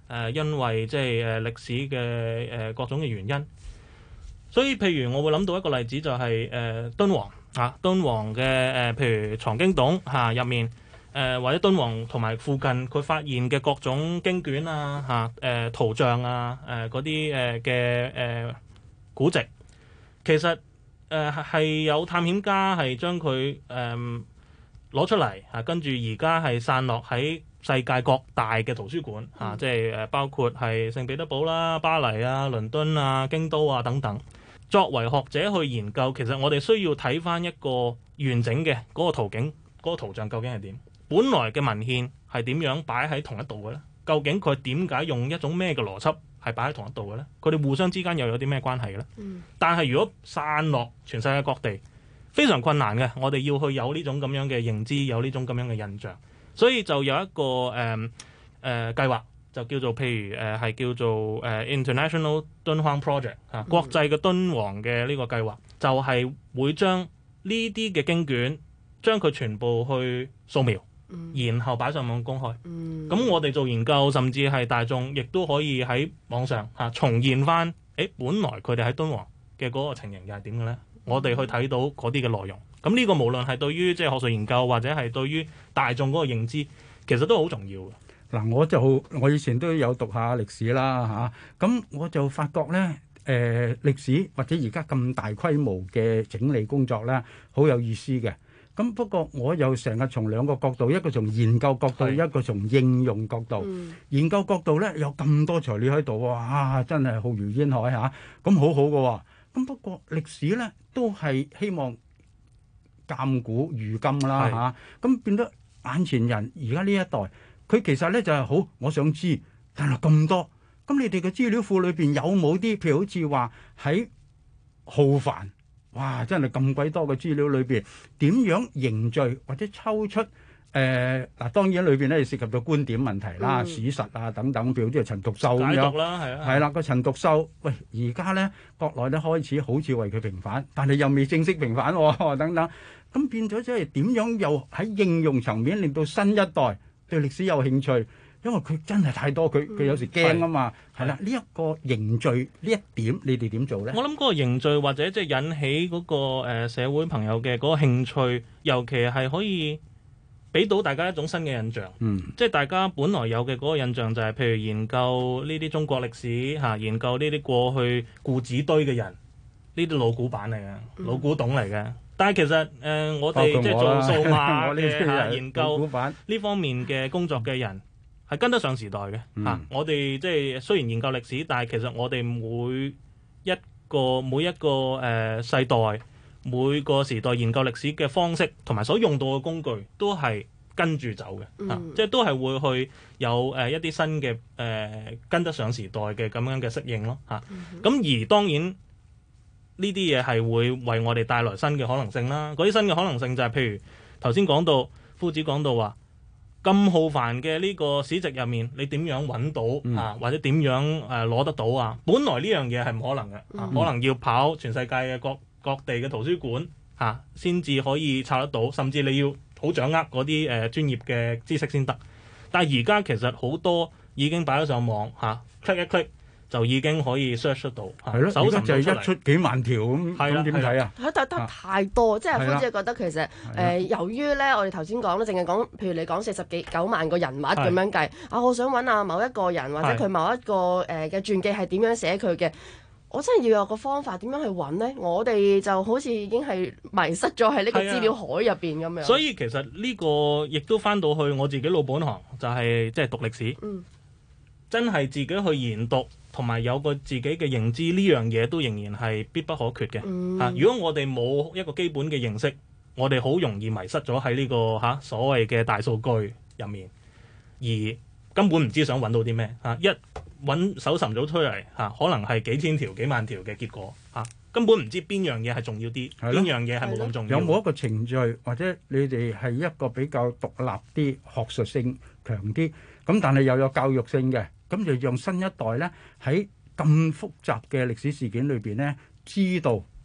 因為即係歷史嘅各種嘅原因。所以譬如我會諗到一個例子就係敦煌敦煌嘅譬如藏經洞入面或者敦煌同埋附近佢發現嘅各種經卷圖像嗰啲嘅古籍，其實係有探險家係將佢攞出嚟跟住而家係散落喺世界各大嘅圖書館即係包括係聖彼得堡啦、巴黎啊、倫敦啊、京都啊等等。作為學者去研究，其實我哋需要睇翻一個完整嘅嗰個圖景、嗰個圖像究竟係點？本來嘅文獻係點樣擺喺同一度嘅咧？究竟佢點解用一種咩嘅邏輯係擺喺同一度嘅咧？佢哋互相之間又有啲咩關係嘅咧？但係如果散落全世界各地，非常困難嘅。我哋要去有呢種咁樣嘅認知，有呢種咁樣嘅印象，所以就有一個計劃。就叫做譬如係叫做International 敦煌 Project 國際嘅敦煌嘅呢個計劃，就係會將呢啲嘅經卷將佢全部去掃描，然後擺上網公開。咁我哋做研究，甚至係大眾，亦都可以喺網上重現翻，本來佢哋喺敦煌嘅嗰個情形又係點嘅咧？我哋去睇到嗰啲嘅內容。咁呢個無論係對於即係學術研究，或者係對於大眾嗰個認知，其實都好重要嘅。 嗱，我以前都有讀下歷史啦嚇，咁我就發覺咧，歷史或者而家咁大規模嘅整理工作咧，好有意思嘅。咁不過我又成日從兩個角度，一個從研究角度，一個從應用角度。研究角度咧有咁多材料喺度，哇！真係浩如煙海嚇，咁好好嘅喎。咁不過歷史咧都係希望鑑古如今啦嚇，咁變得眼前人而家呢一代。佢其實咧就係好，我想知，但係咁多，咁你哋嘅資料庫裏邊有冇啲，譬如好似話喺浩繁，哇！真係咁鬼多嘅資料裏邊，點樣凝聚或者抽出嗱？當然裏邊咧涉及到觀點問題啦、史實啊等等，譬如好似陳獨秀咁樣，係啦，個陳獨秀，喂，而家咧國內咧開始好似為佢平反，但係又未正式平反喎，等等，咁變咗即係點樣又喺應用層面令到新一代對歷史有興趣，因為佢真係太多，佢有時驚啊嘛，係啦。呢一個凝聚呢一點，你哋點做咧？ 我諗嗰個凝聚或者即係引起嗰個社會朋友嘅嗰個興趣，尤其係可以俾到大家一種新嘅印象。即係大家本來有嘅嗰個印象就係，譬如研究呢啲中國歷史嚇，研究呢啲過去故紙堆嘅人，呢啲老古板嚟嘅，老古董嚟嘅。但係其實我哋即係做數碼嘅研究呢方面嘅工作嘅人係跟得上時代嘅我哋即係雖然研究歷史，但係其實我哋每一個世代每個時代研究歷史嘅方式同埋所用到嘅工具都係跟住走嘅即係都係會去有一啲新嘅跟得上時代嘅咁樣嘅適應咯咁而當然。呢啲嘢係會為我哋帶來新嘅可能性啦。嗰啲新嘅可能性就係譬如頭先講到夫子講到話咁浩繁嘅呢個史籍入面，你點樣揾到或者點樣攞得到啊？本來呢樣嘢係唔可能嘅可能要跑全世界嘅各地嘅圖書館先至可以抄得到，甚至你要好掌握嗰啲專業嘅知識先得。但係而家其實好多已經擺咗上網click 一 click。就已經可以 search 得到， 係咯，而家就係一出幾萬條咁點睇啊？ 得太多，即係夫子覺得其實由於咧，我哋頭先講咧，淨係講，譬如你講49萬個人物咁樣計，我想揾某一個人或者佢某一個嘅傳記係點樣寫佢嘅，我真係要有個方法點樣去揾呢？我哋就好似已經係迷失咗喺呢個資料海入邊咁樣。 所以其實呢個亦都翻到去我自己老本行，就係即係讀歷史，真係自己去研讀。同埋有個自己嘅認知，呢樣嘢都仍然係必不可缺嘅。如果我哋冇一個基本嘅認識，我哋好容易迷失咗喺呢個所謂嘅大數據入面，而根本唔知想揾到啲咩一搜尋咗出嚟可能係幾千條幾萬條嘅結果根本唔知邊樣嘢係重要啲，邊樣嘢係冇咁重要。 有冇一個程序，或者你哋係一個比較獨立啲、學術性強啲，咁但係又有教育性嘅？咁就讓新一代咧喺咁複雜嘅歷史事件裏邊咧，知道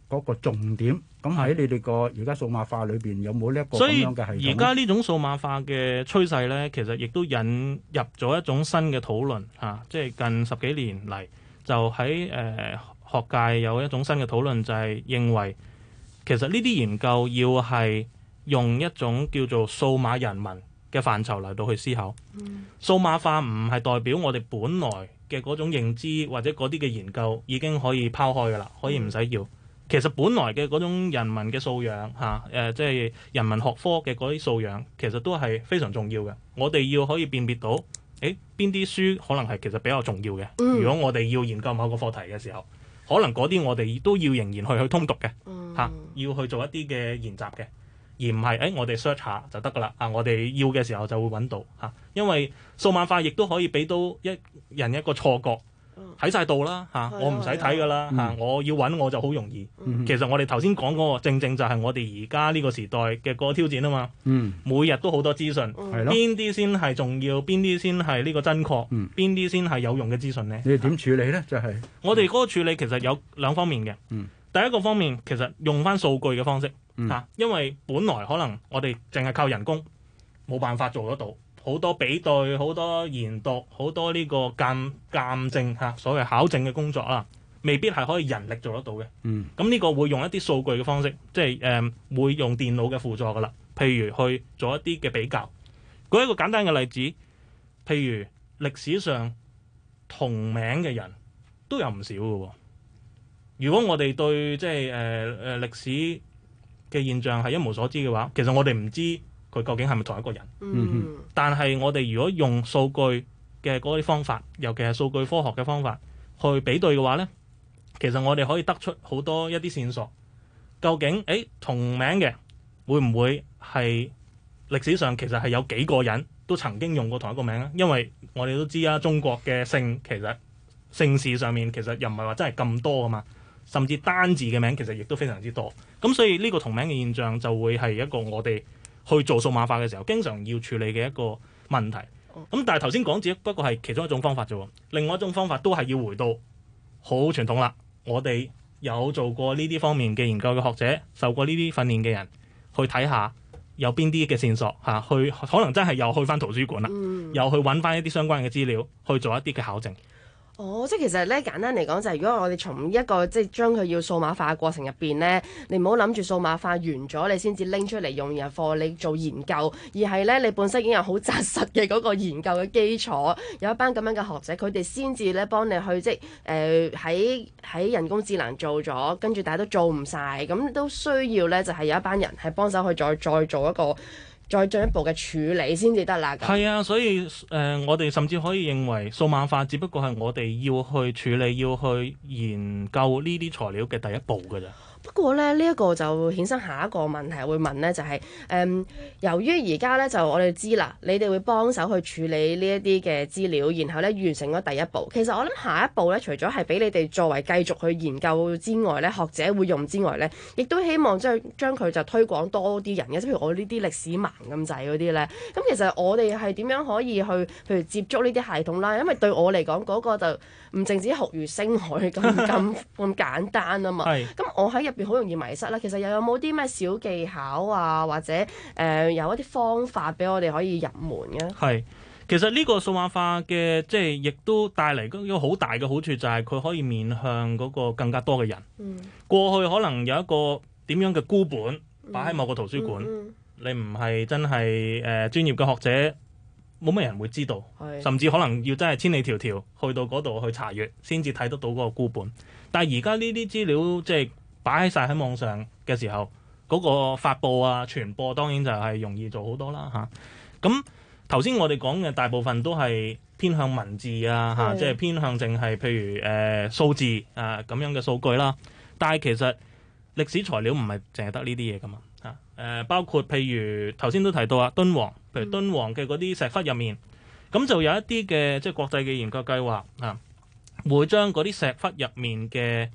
嗰個重點。咁喺你哋個而家數碼化裏邊有冇呢一個咁所以樣嘅系統？ 而家呢種數碼化嘅趨勢呢，其實亦都引入咗一種新嘅討論嚇，即係近10幾年嚟就喺學界有一種新嘅討論，就係認為其實呢啲研究要係用一種叫做數碼人文嘅範疇嚟到去思考。數碼化唔係代表我哋本來嘅嗰種認知或者嗰啲嘅研究已經可以拋開㗎啦，可以唔使要。其實本來嘅嗰種人文嘅素養嚇，即係人文學科嘅嗰啲素養，其實都係非常重要嘅。我哋要可以辨別到，邊啲書可能係其實比較重要嘅。如果我哋要研究某個課題嘅時候，可能嗰啲我哋都要仍然去通讀嘅嚇，要去做一啲嘅研習嘅，而唔係我哋 search 下就得㗎啦。我哋要嘅時候就會揾到嚇，因為數碼化亦都可以俾到人一個錯覺。喺晒度啦嚇，我唔使睇噶啦嚇，我要揾我就好容易。其實我哋頭先講嗰個正正就係我哋而家呢個時代嘅嗰個挑戰啊嘛。每日都好多資訊，邊啲先係重要，邊啲先係呢個真確，邊啲先係有用嘅資訊呢？ 你哋點處理呢？就係我哋嗰個處理其實有兩方面嘅。第一個方面其實用翻數據嘅方式嚇，因為本來可能我哋淨係靠人工冇辦法做得到。好多比對、好多研讀、好多呢個鑑證嚇，所謂考證嘅工作啦，未必係可以人力做得到嘅。咁呢個會用一啲數據嘅方式，即係會用電腦嘅輔助噶啦。譬如去做一啲嘅比較。舉一個簡單嘅例子，譬如歷史上同名嘅人都有唔少嘅喎。如果我哋對即係歷史嘅現象係一無所知嘅話，其實我哋唔知佢究竟係咪同一個人？但係我哋如果用數據嘅嗰啲方法，尤其係數據科學嘅方法去比對嘅話呢，其實我哋可以得出好多一啲線索。究竟同名嘅會唔會係歷史上其實係有幾個人都曾經用過同一個名啊？因為我哋都知啊，中國嘅姓其實姓氏上面其實又唔係話真係咁多啊嘛，甚至單字嘅名其實亦都非常之多。咁所以呢個同名嘅現象就會係一個我哋去做數碼化嘅時候經常要處理嘅一個問題。咁但係頭先講只不過係其中一種方法啫，另外一種方法都係要回到好傳統啦。我哋有做過呢啲方面嘅研究嘅學者，受過呢啲訓練嘅人去睇下有邊啲嘅線索嚇，去可能真係又去翻圖書館啦，又去揾翻一啲相關嘅資料去做一啲嘅考證。 即係其實咧簡單嚟講就係，如果我哋從一個即係將佢要數碼化嘅過程入邊咧，你唔好諗住數碼化完咗你先至拎出嚟用入課你做研究，而係咧你本身已經有好紮實嘅嗰個研究嘅基礎，有一班咁樣嘅學者，佢哋先至咧幫你去即係喺人工智能做咗，跟住大家都做唔晒，咁都需要咧就係有一班人係幫手去再做一個再進一步嘅處理先至得啦。 係啊，所以我哋甚至可以認為數碼化只不過係我哋要去處理、要去研究呢啲材料嘅第一步㗎咋。 不過咧，呢一個就衍生下一個問題會問呢，就係由於而家咧就我哋知啦，你哋會幫手去處理呢一啲嘅資料，然後咧完成咗第一步。其實我諗下一步咧，除咗係俾你哋作為繼續去研究之外咧，學者會用之外咧，亦都希望將佢就推廣多啲人嘅，即譬如我呢啲歷史盲咁滯嗰啲咧。咁其實我哋係點樣可以去譬如接觸呢啲系統啦？因為對我嚟講嗰個就唔淨止學如星海咁簡單啊嘛。咁我喺入邊好容易迷失啦。其實又有冇啲咩小技巧啊，或者有一啲方法俾我哋可以入門嘅？ 係，其實呢個數碼化嘅即係亦都帶嚟一個好大嘅好處，就係佢可以面向嗰個更加多嘅人。過去可能有一個點樣嘅孤本擺喺某個圖書館，你唔係真係專業嘅學者，冇乜人會知道，甚至可能要真係千里迢迢去到嗰度去查閱先至睇得到嗰個孤本。但係而家呢啲資料即係擺晒喺網上嘅時候，嗰個發佈啊、傳播當然就係容易做好多啦嚇。咁頭先我哋講嘅大部分都係偏向文字啊嚇，即係偏向淨係譬如數字啊咁樣嘅數據啦。但係其實歷史材料唔係淨係得呢啲嘢噶嘛嚇。包括譬如頭先都提到啊，敦煌，譬如敦煌嘅嗰啲石窟入面，咁就有一啲嘅即係國際嘅研究計劃啊，會將嗰啲石窟入面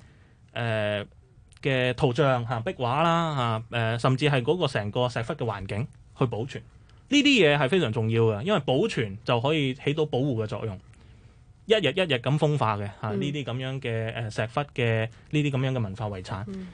嘅圖像嚇、壁畫啦嚇、甚至係嗰個成個石窟嘅環境去保存，呢啲嘢係非常重要嘅，因為保存就可以起到保護嘅作用，一日一日咁風化嘅嚇呢啲咁樣嘅石窟嘅呢啲咁樣嘅文化遺產。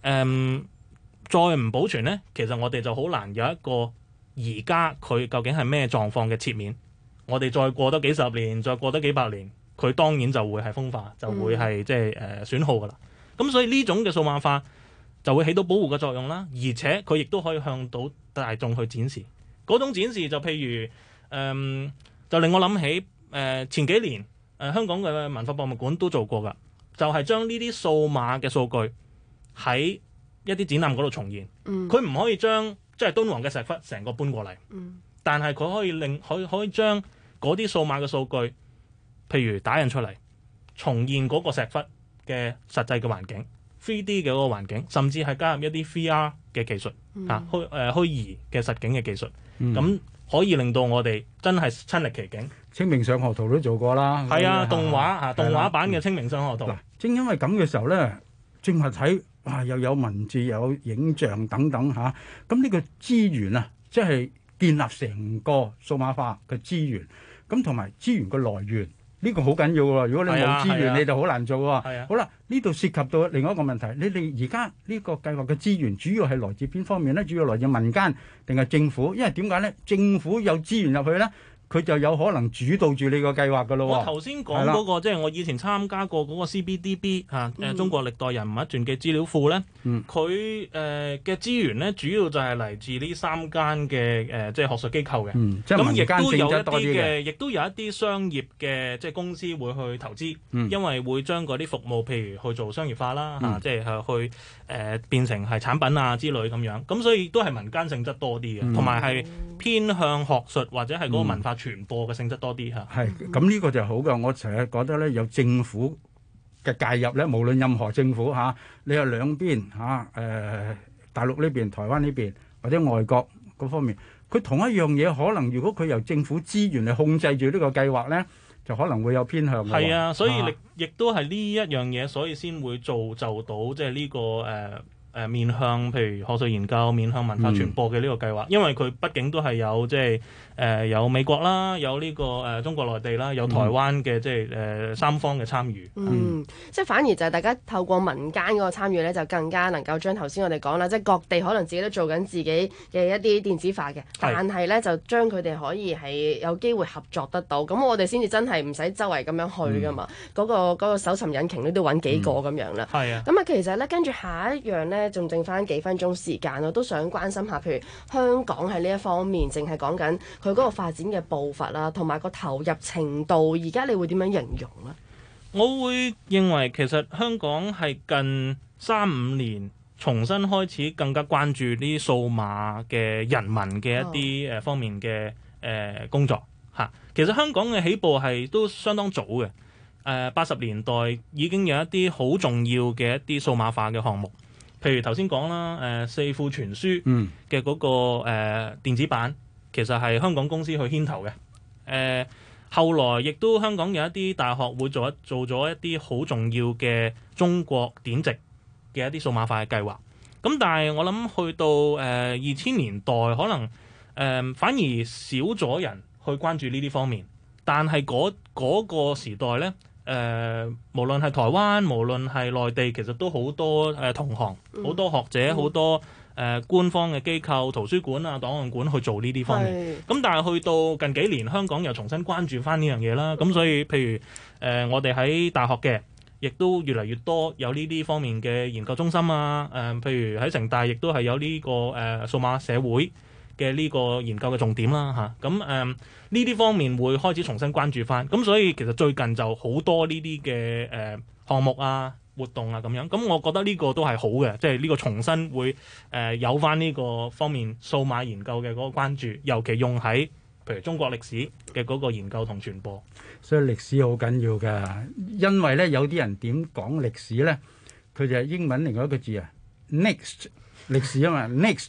再唔保存呢，其實我哋就好難有一個而家佢究竟係咩狀況嘅切面。我哋再過多幾十年，再過多幾百年，佢當然就會係風化，就會係即係損耗噶啦。咁所以呢種嘅數碼化就會起到保護嘅作用啦，而且佢亦都可以向到大眾去展示。嗰種展示就譬如就令我諗起前幾年香港嘅文化博物館都做過噶，就係將呢啲數碼嘅數據喺一啲展覽嗰度重現。佢唔可以將即係敦煌嘅石窟成個搬過嚟，但係佢可以將嗰啲數碼嘅數據，譬如打印出嚟，重現嗰個石窟嘅實際嘅環境 3D 嘅嗰個環境，甚至係加入一啲 VR 嘅技術虛擬嘅實景嘅技術，咁可以令到我哋真係親歷其境。 清明上河圖都做過啦， 係啊，動畫版嘅清明上河圖。 正因為咁嘅時候咧，正係睇哇，又有文字又有影像等等嚇，咁呢個資源啊，即係建立成個數碼化嘅資源，咁同埋資源嘅來源。呢個好緊要喎！如果你冇資源，你就好難做喎。好啦，呢度涉及到另外一個問題，你哋而家呢個計劃嘅資源主要係來自邊方面咧？主要來自民間定係政府？因為點解咧？政府有資源入去咧，佢就有可能主導住你個計劃噶咯。 我頭先講嗰個即係我以前參加過嗰個 CBDB 中國歷代人物傳記資料庫咧，佢嘅資源咧主要就係嚟自呢3間嘅即係學術機構嘅。咁亦都有一啲嘅，亦都有一啲商業嘅即係公司會去投資，因為會將嗰啲服務譬如去做商業化啦，即係去變成係產品啊之類咁樣。咁所以都係民間性質多啲嘅，同埋係偏向學術或者係嗰個文化傳播嘅性質多啲嚇。係咁呢個就好㗎。我成日覺得咧，有政府嘅介入咧，無論任何政府嚇，你有兩邊嚇大陸呢邊、台灣呢邊或者外國嗰方面，佢同一樣嘢可能如果佢由政府資源嚟控制住呢個計劃咧，就可能會有偏向。 係啊，所以亦都係呢一樣嘢，所以先會造就到即係呢個面向譬如學術研究、面向文化傳播嘅呢個計劃，因為佢畢竟都係有即係有美國啦，有呢個中國內地啦，有台灣嘅即係3方嘅參與。 即係反而就係大家透過民間嗰個參與咧，就更加能夠將頭先我哋講啦，即係各地可能自己都做緊自己嘅一啲電子化嘅，但係咧就將佢哋可以係有機會合作得到，咁我哋先至真係唔使周圍咁樣去噶嘛。嗰個搜尋引擎咧都揾幾個咁樣啦。係啊。咁啊，其實咧跟住下一樣咧，仲剩翻幾分鐘時間，我都想關心下，譬如香港喺呢一方面，淨係講緊佢嗰個發展嘅步伐啦，同埋個投入程度，而家你會點樣形容呢？ 我會認為其實香港係近3-5年重新開始更加關注呢啲數碼嘅人民嘅一啲方面嘅工作嚇。其實香港嘅起步係都相當早嘅，80年代已經有一啲好重要嘅一啲數碼化嘅項目。譬如頭先講啦，四庫全書嘅嗰個電子版，其實係香港公司去牽頭嘅。後來亦都香港有一啲大學會做咗一啲好重要嘅中國典籍嘅一啲數碼化嘅計劃。咁但係我諗去到2000年代，可能反而少咗人去關注呢啲方面。但係嗰個時代呢，無論係台灣，無論係內地，其實都好多同行，好多學者，好多官方嘅機構、圖書館啊、檔案館去做呢啲方面。咁但係去到近幾年，香港又重新關注翻呢樣嘢啦。咁所以譬如我哋喺大學嘅，亦都越嚟越多有呢啲方面嘅研究中心啊。譬如喺城大，亦都係有呢個數碼社會嘅呢個研究嘅重點啦嚇。咁呢啲方面會開始重新關注翻。咁所以其實最近就好多呢啲嘅項目啊、活動啊咁樣。咁我覺得呢個都係好嘅，即係呢個重新會有翻呢個方面數碼研究嘅嗰個關注，尤其用喺譬如中國歷史嘅嗰個研究同傳播。 所以歷史好緊要㗎，因為咧有啲人點講歷史咧，佢就係英文另外一個字啊 ，next 歷史啊嘛 ，next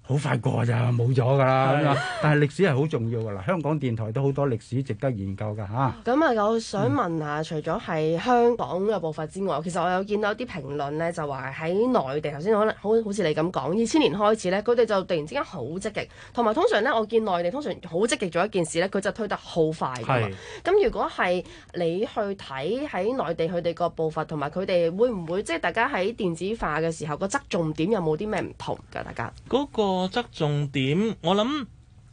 好快過就冇咗㗎啦咁樣。但係歷史係好重要㗎啦，香港電台都好多歷史值得研究㗎嚇。 咁啊，我想問下，除咗係香港嘅步伐之外，其實我有見到啲評論咧，就話喺內地頭先可能好似你咁講，2000年開始咧，佢哋就突然之間好積極，同埋通常咧，我見內地通常好積極做一件事咧，佢就推得好快㗎嘛。咁如果係你去睇喺內地佢哋個步伐，同埋佢哋會唔會即係大家喺電子化嘅時候個側重點有冇啲咩唔同㗎？大家嗰個側重點，我諗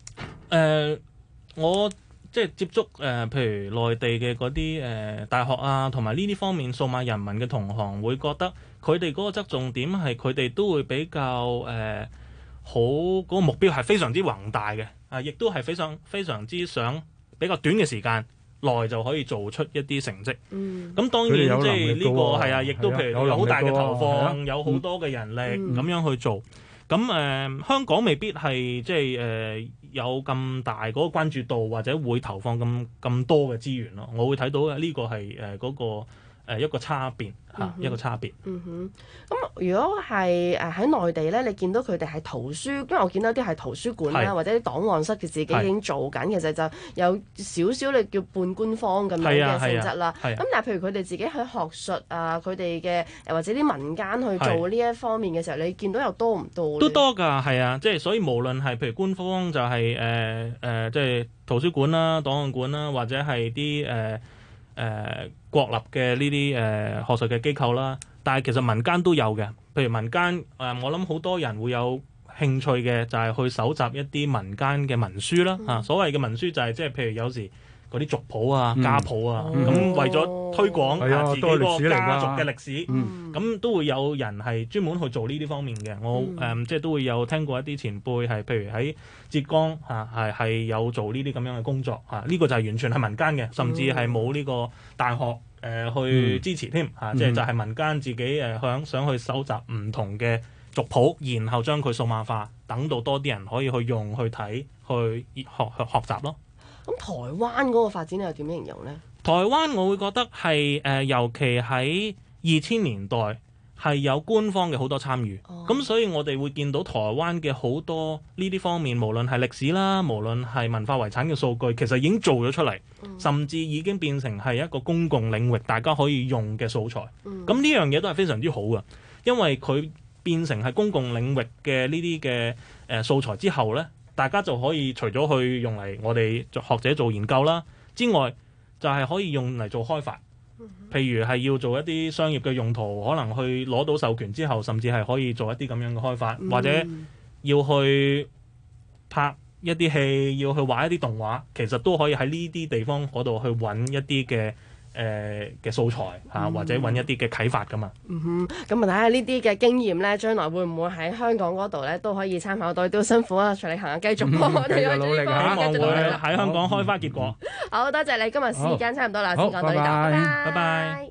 我即係接觸譬如內地嘅嗰啲大學啊，同埋呢啲方面數碼人民嘅同行，會覺得佢哋嗰個側重點係佢哋都會比較好，嗰個目標係非常之宏大嘅，亦都係非常之想比較短嘅時間內就可以做出一啲成績。咁當然即係呢個係啊，亦都譬如有好大嘅投放，有好多嘅人力咁樣去做。咁香港未必係即係有咁大嗰個關注度，或者會投放咁多嘅資源咯。我會睇到呢個係嗰個一個差別嚇，一個差別。 咁如果係喺內地咧，你見到佢哋係圖書，因為我見到啲係圖書館啦，或者啲檔案室佢自己已經做緊，其實就有少少你叫半官方咁樣嘅性質啦。咁但係譬如佢哋自己喺學術啊，佢哋嘅或者啲民間去做呢一方面嘅時候，你見到又多唔多？ 都多㗎，係啊，即係所以無論係譬如官方就係即係圖書館啦、檔案館啦，或者係啲國立嘅呢啲學術嘅機構啦，但係其實民間都有嘅。譬如民間我諗好多人會有興趣嘅，就係去搜集一啲民間嘅文書啦。所謂嘅文書就係即係譬如有時嗰啲族譜啊、家譜啊，咁為咗推廣自己個家族嘅歷史，咁都會有人係專門去做呢啲方面嘅。我即係都會有聽過一啲前輩係譬如喺浙江係有做呢啲咁樣嘅工作呢個就係完全係民間嘅，甚至係冇呢個大學去支持添即係就係民間自己想去搜集唔同嘅族譜，然後將佢數碼化，等到多啲人可以去用、去睇、去學習咯。 咁台灣嗰個發展又點形容呢？ 台灣我會覺得係尤其喺2000年代係有官方嘅好多參與，咁所以我哋會見到台灣嘅好多呢啲方面，無論係歷史啦，無論係文化遺產嘅數據，其實已經做咗出嚟，甚至已經變成係一個公共領域大家可以用嘅素材。咁呢樣嘢都係非常之好嘅，因為佢變成係公共領域嘅呢啲嘅素材之後呢，大家就可以除咗去用嚟我哋學者做研究啦之外，就係可以用嚟做開發。譬如係要做一啲商業嘅用途，可能去攞到授權之後，甚至係可以做一啲咁樣嘅開發，或者要去拍一啲戲，要去畫一啲動畫，其實都可以喺呢啲地方嗰度去揾一啲嘅素材或者揾一啲嘅啟發噶嘛。 咁啊睇下呢啲嘅經驗咧，將來會唔會喺香港嗰度咧都可以參考到？都辛苦啊，徐力行繼續幫我哋努力，希望會喺香港開花結果。 好多謝你，今日時間差唔多啦，先講到呢度，拜拜。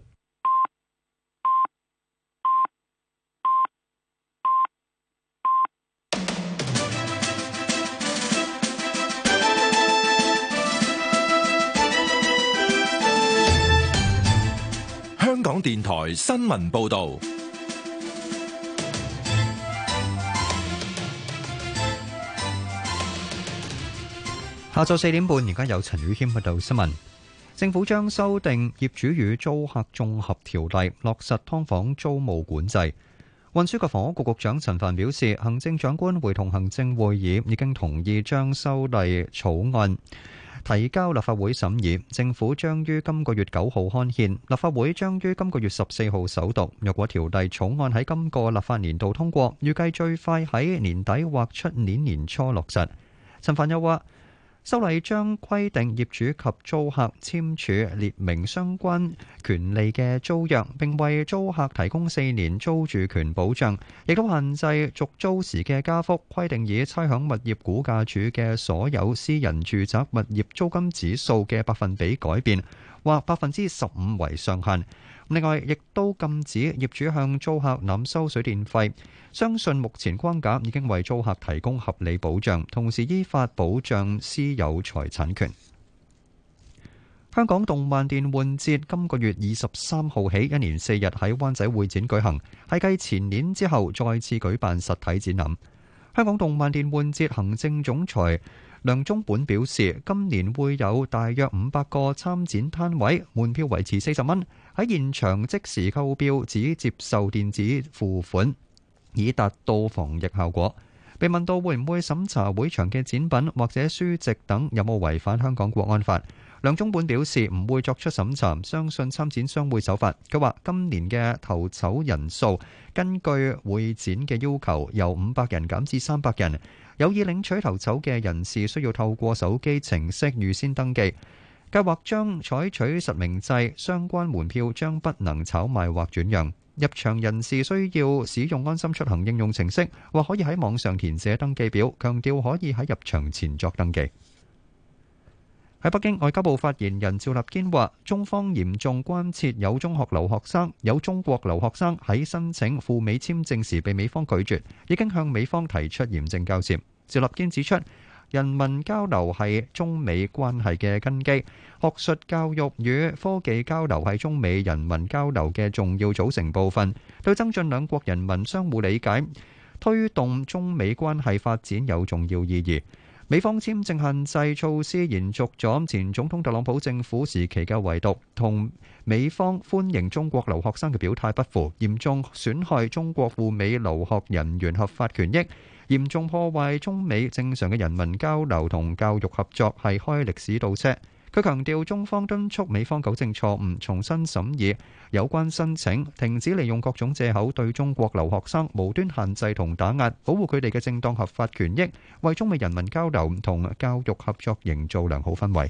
香港電台新聞報道。 下晝4點半，而家有陳宇謙報道新聞。政府將修訂業主與租客綜合條例，落實劏房租務管制。運輸及房屋局局長陳帆表示，行政長官會同行政會議已經同意將修例草案提交立法會審議，政府將於今個月9號刊憲，立法會將於今個月14號首讀。若果條例草案喺今個立法年度通過，預計最快喺年底或出年年初落實。陳帆又話，修例將規定業主及租客簽署列明相關權利嘅租約，並為租客提供4年租住權保障，亦都限制續租時嘅加幅，規定以差餉物業估價署嘅所有私人住宅物業租金指數嘅百分比改變，或15%為上限。另外，亦都禁止業主向租客濫收水電費。相信目前框架已經為租客提供合理保障，同時依法保障私有財產權。香港動漫電玩節今個月23號起1連4日喺灣仔會展舉行，係繼前年之後再次舉辦實體展覽。 香港動漫電玩節行政總裁梁中本表示，今年會有大約500個參展攤位，門票維持40蚊，喺現場即時購票，只接受電子付款，以達到防疫效果。被問到會唔會審查會場嘅展品或者書籍等有冇違反香港國安法，梁中本表示唔會作出審查，相信參展商會守法。佢話今年嘅投籌人數根據會展嘅要求，由500人減至300人。有意領取投籌嘅人士需要透過手機程式預先登記。計劃將採取實名制，相關門票將不能炒賣或轉讓。入場人士需要使用安心出行應用程式，或可以喺網上填寫登記表，強調可以喺入場前作登記。喺北京，外交部發言人趙立堅話，中方嚴重關切有中國留學生喺申請赴美簽證時被美方拒絕，已經向美方提出嚴正交涉。趙立堅指出，人民交流係中美關係嘅根基，學術教育與科技交流係中美人民交流嘅重要組成部分，對增進兩國人民相互理解、推動中美關係發展有重要意義。美方簽證限制措施延續咗前總統特朗普政府時期嘅圍堵，同美方歡迎中國留學生嘅表態不符，嚴重損害中國赴美留學人員合法權益，嚴重破壞中美正常嘅人民交流同教育合作，係開歷史倒車。佢強調，中方敦促美方糾正錯誤，重新審議有關申請，停止利用各種藉口對中國留學生無端限制同打壓，保護佢哋嘅正當合法權益，為中美人民交流同教育合作營造良好氛圍。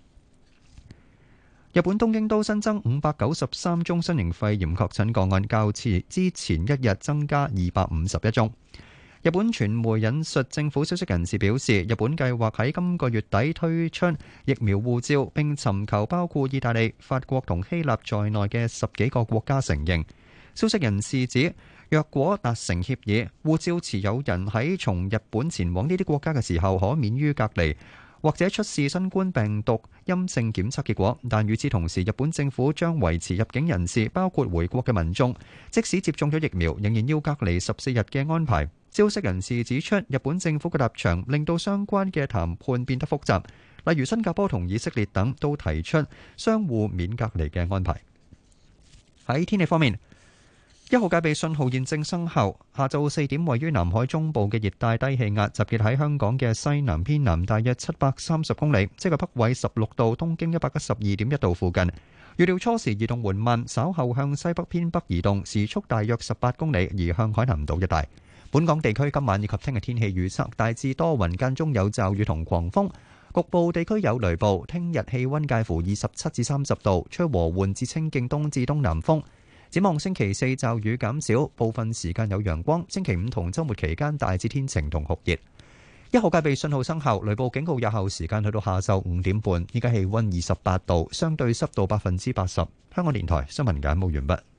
日本東京都新增593宗新型肺炎確診個案，較之前一日增加251宗。日本傳媒引述政府消息人士表示，日本計劃喺今個月底推出疫苗護照，並尋求包括意大利、法國同希臘在內嘅10幾個國家承認。消息人士指，若果達成協議，護照持有人喺從日本前往呢啲國家嘅時候可免於隔離，或者出示新冠病毒陰性檢測結果。但與此同時，日本政府將維持入境人士，包括回國嘅民眾，即使接種咗疫苗，仍然要隔離14日嘅安排。消息人士指出，日本政府嘅立場令到相關嘅談判變得複雜，例如新加坡同以色列等都提出相互免隔離嘅安排。喺天氣方面，1號戒備信號現正生效。下晝4點，位於南海中部嘅熱帶低氣壓集結喺香港嘅西南偏南大約730公里，即係北緯16度、東經112.1度附近。預料初時移動緩慢，稍後向西北偏北移動，時速大約18公里，移向海南島一帶。本港地區今晚以及聽日天氣預測，大致多雲，間中有驟雨同狂風，局部地區有雷暴。聽日氣溫介乎27至30度，吹和緩至清勁東至東南風。展望星期4驟雨減少，部分時間有陽光。星期5同週末期間大致天晴同酷熱。1號戒備信號生效，雷暴警告有效時間去到下晝5點半。依家氣溫28度，相對濕度80%。香港電台新聞簡報完畢。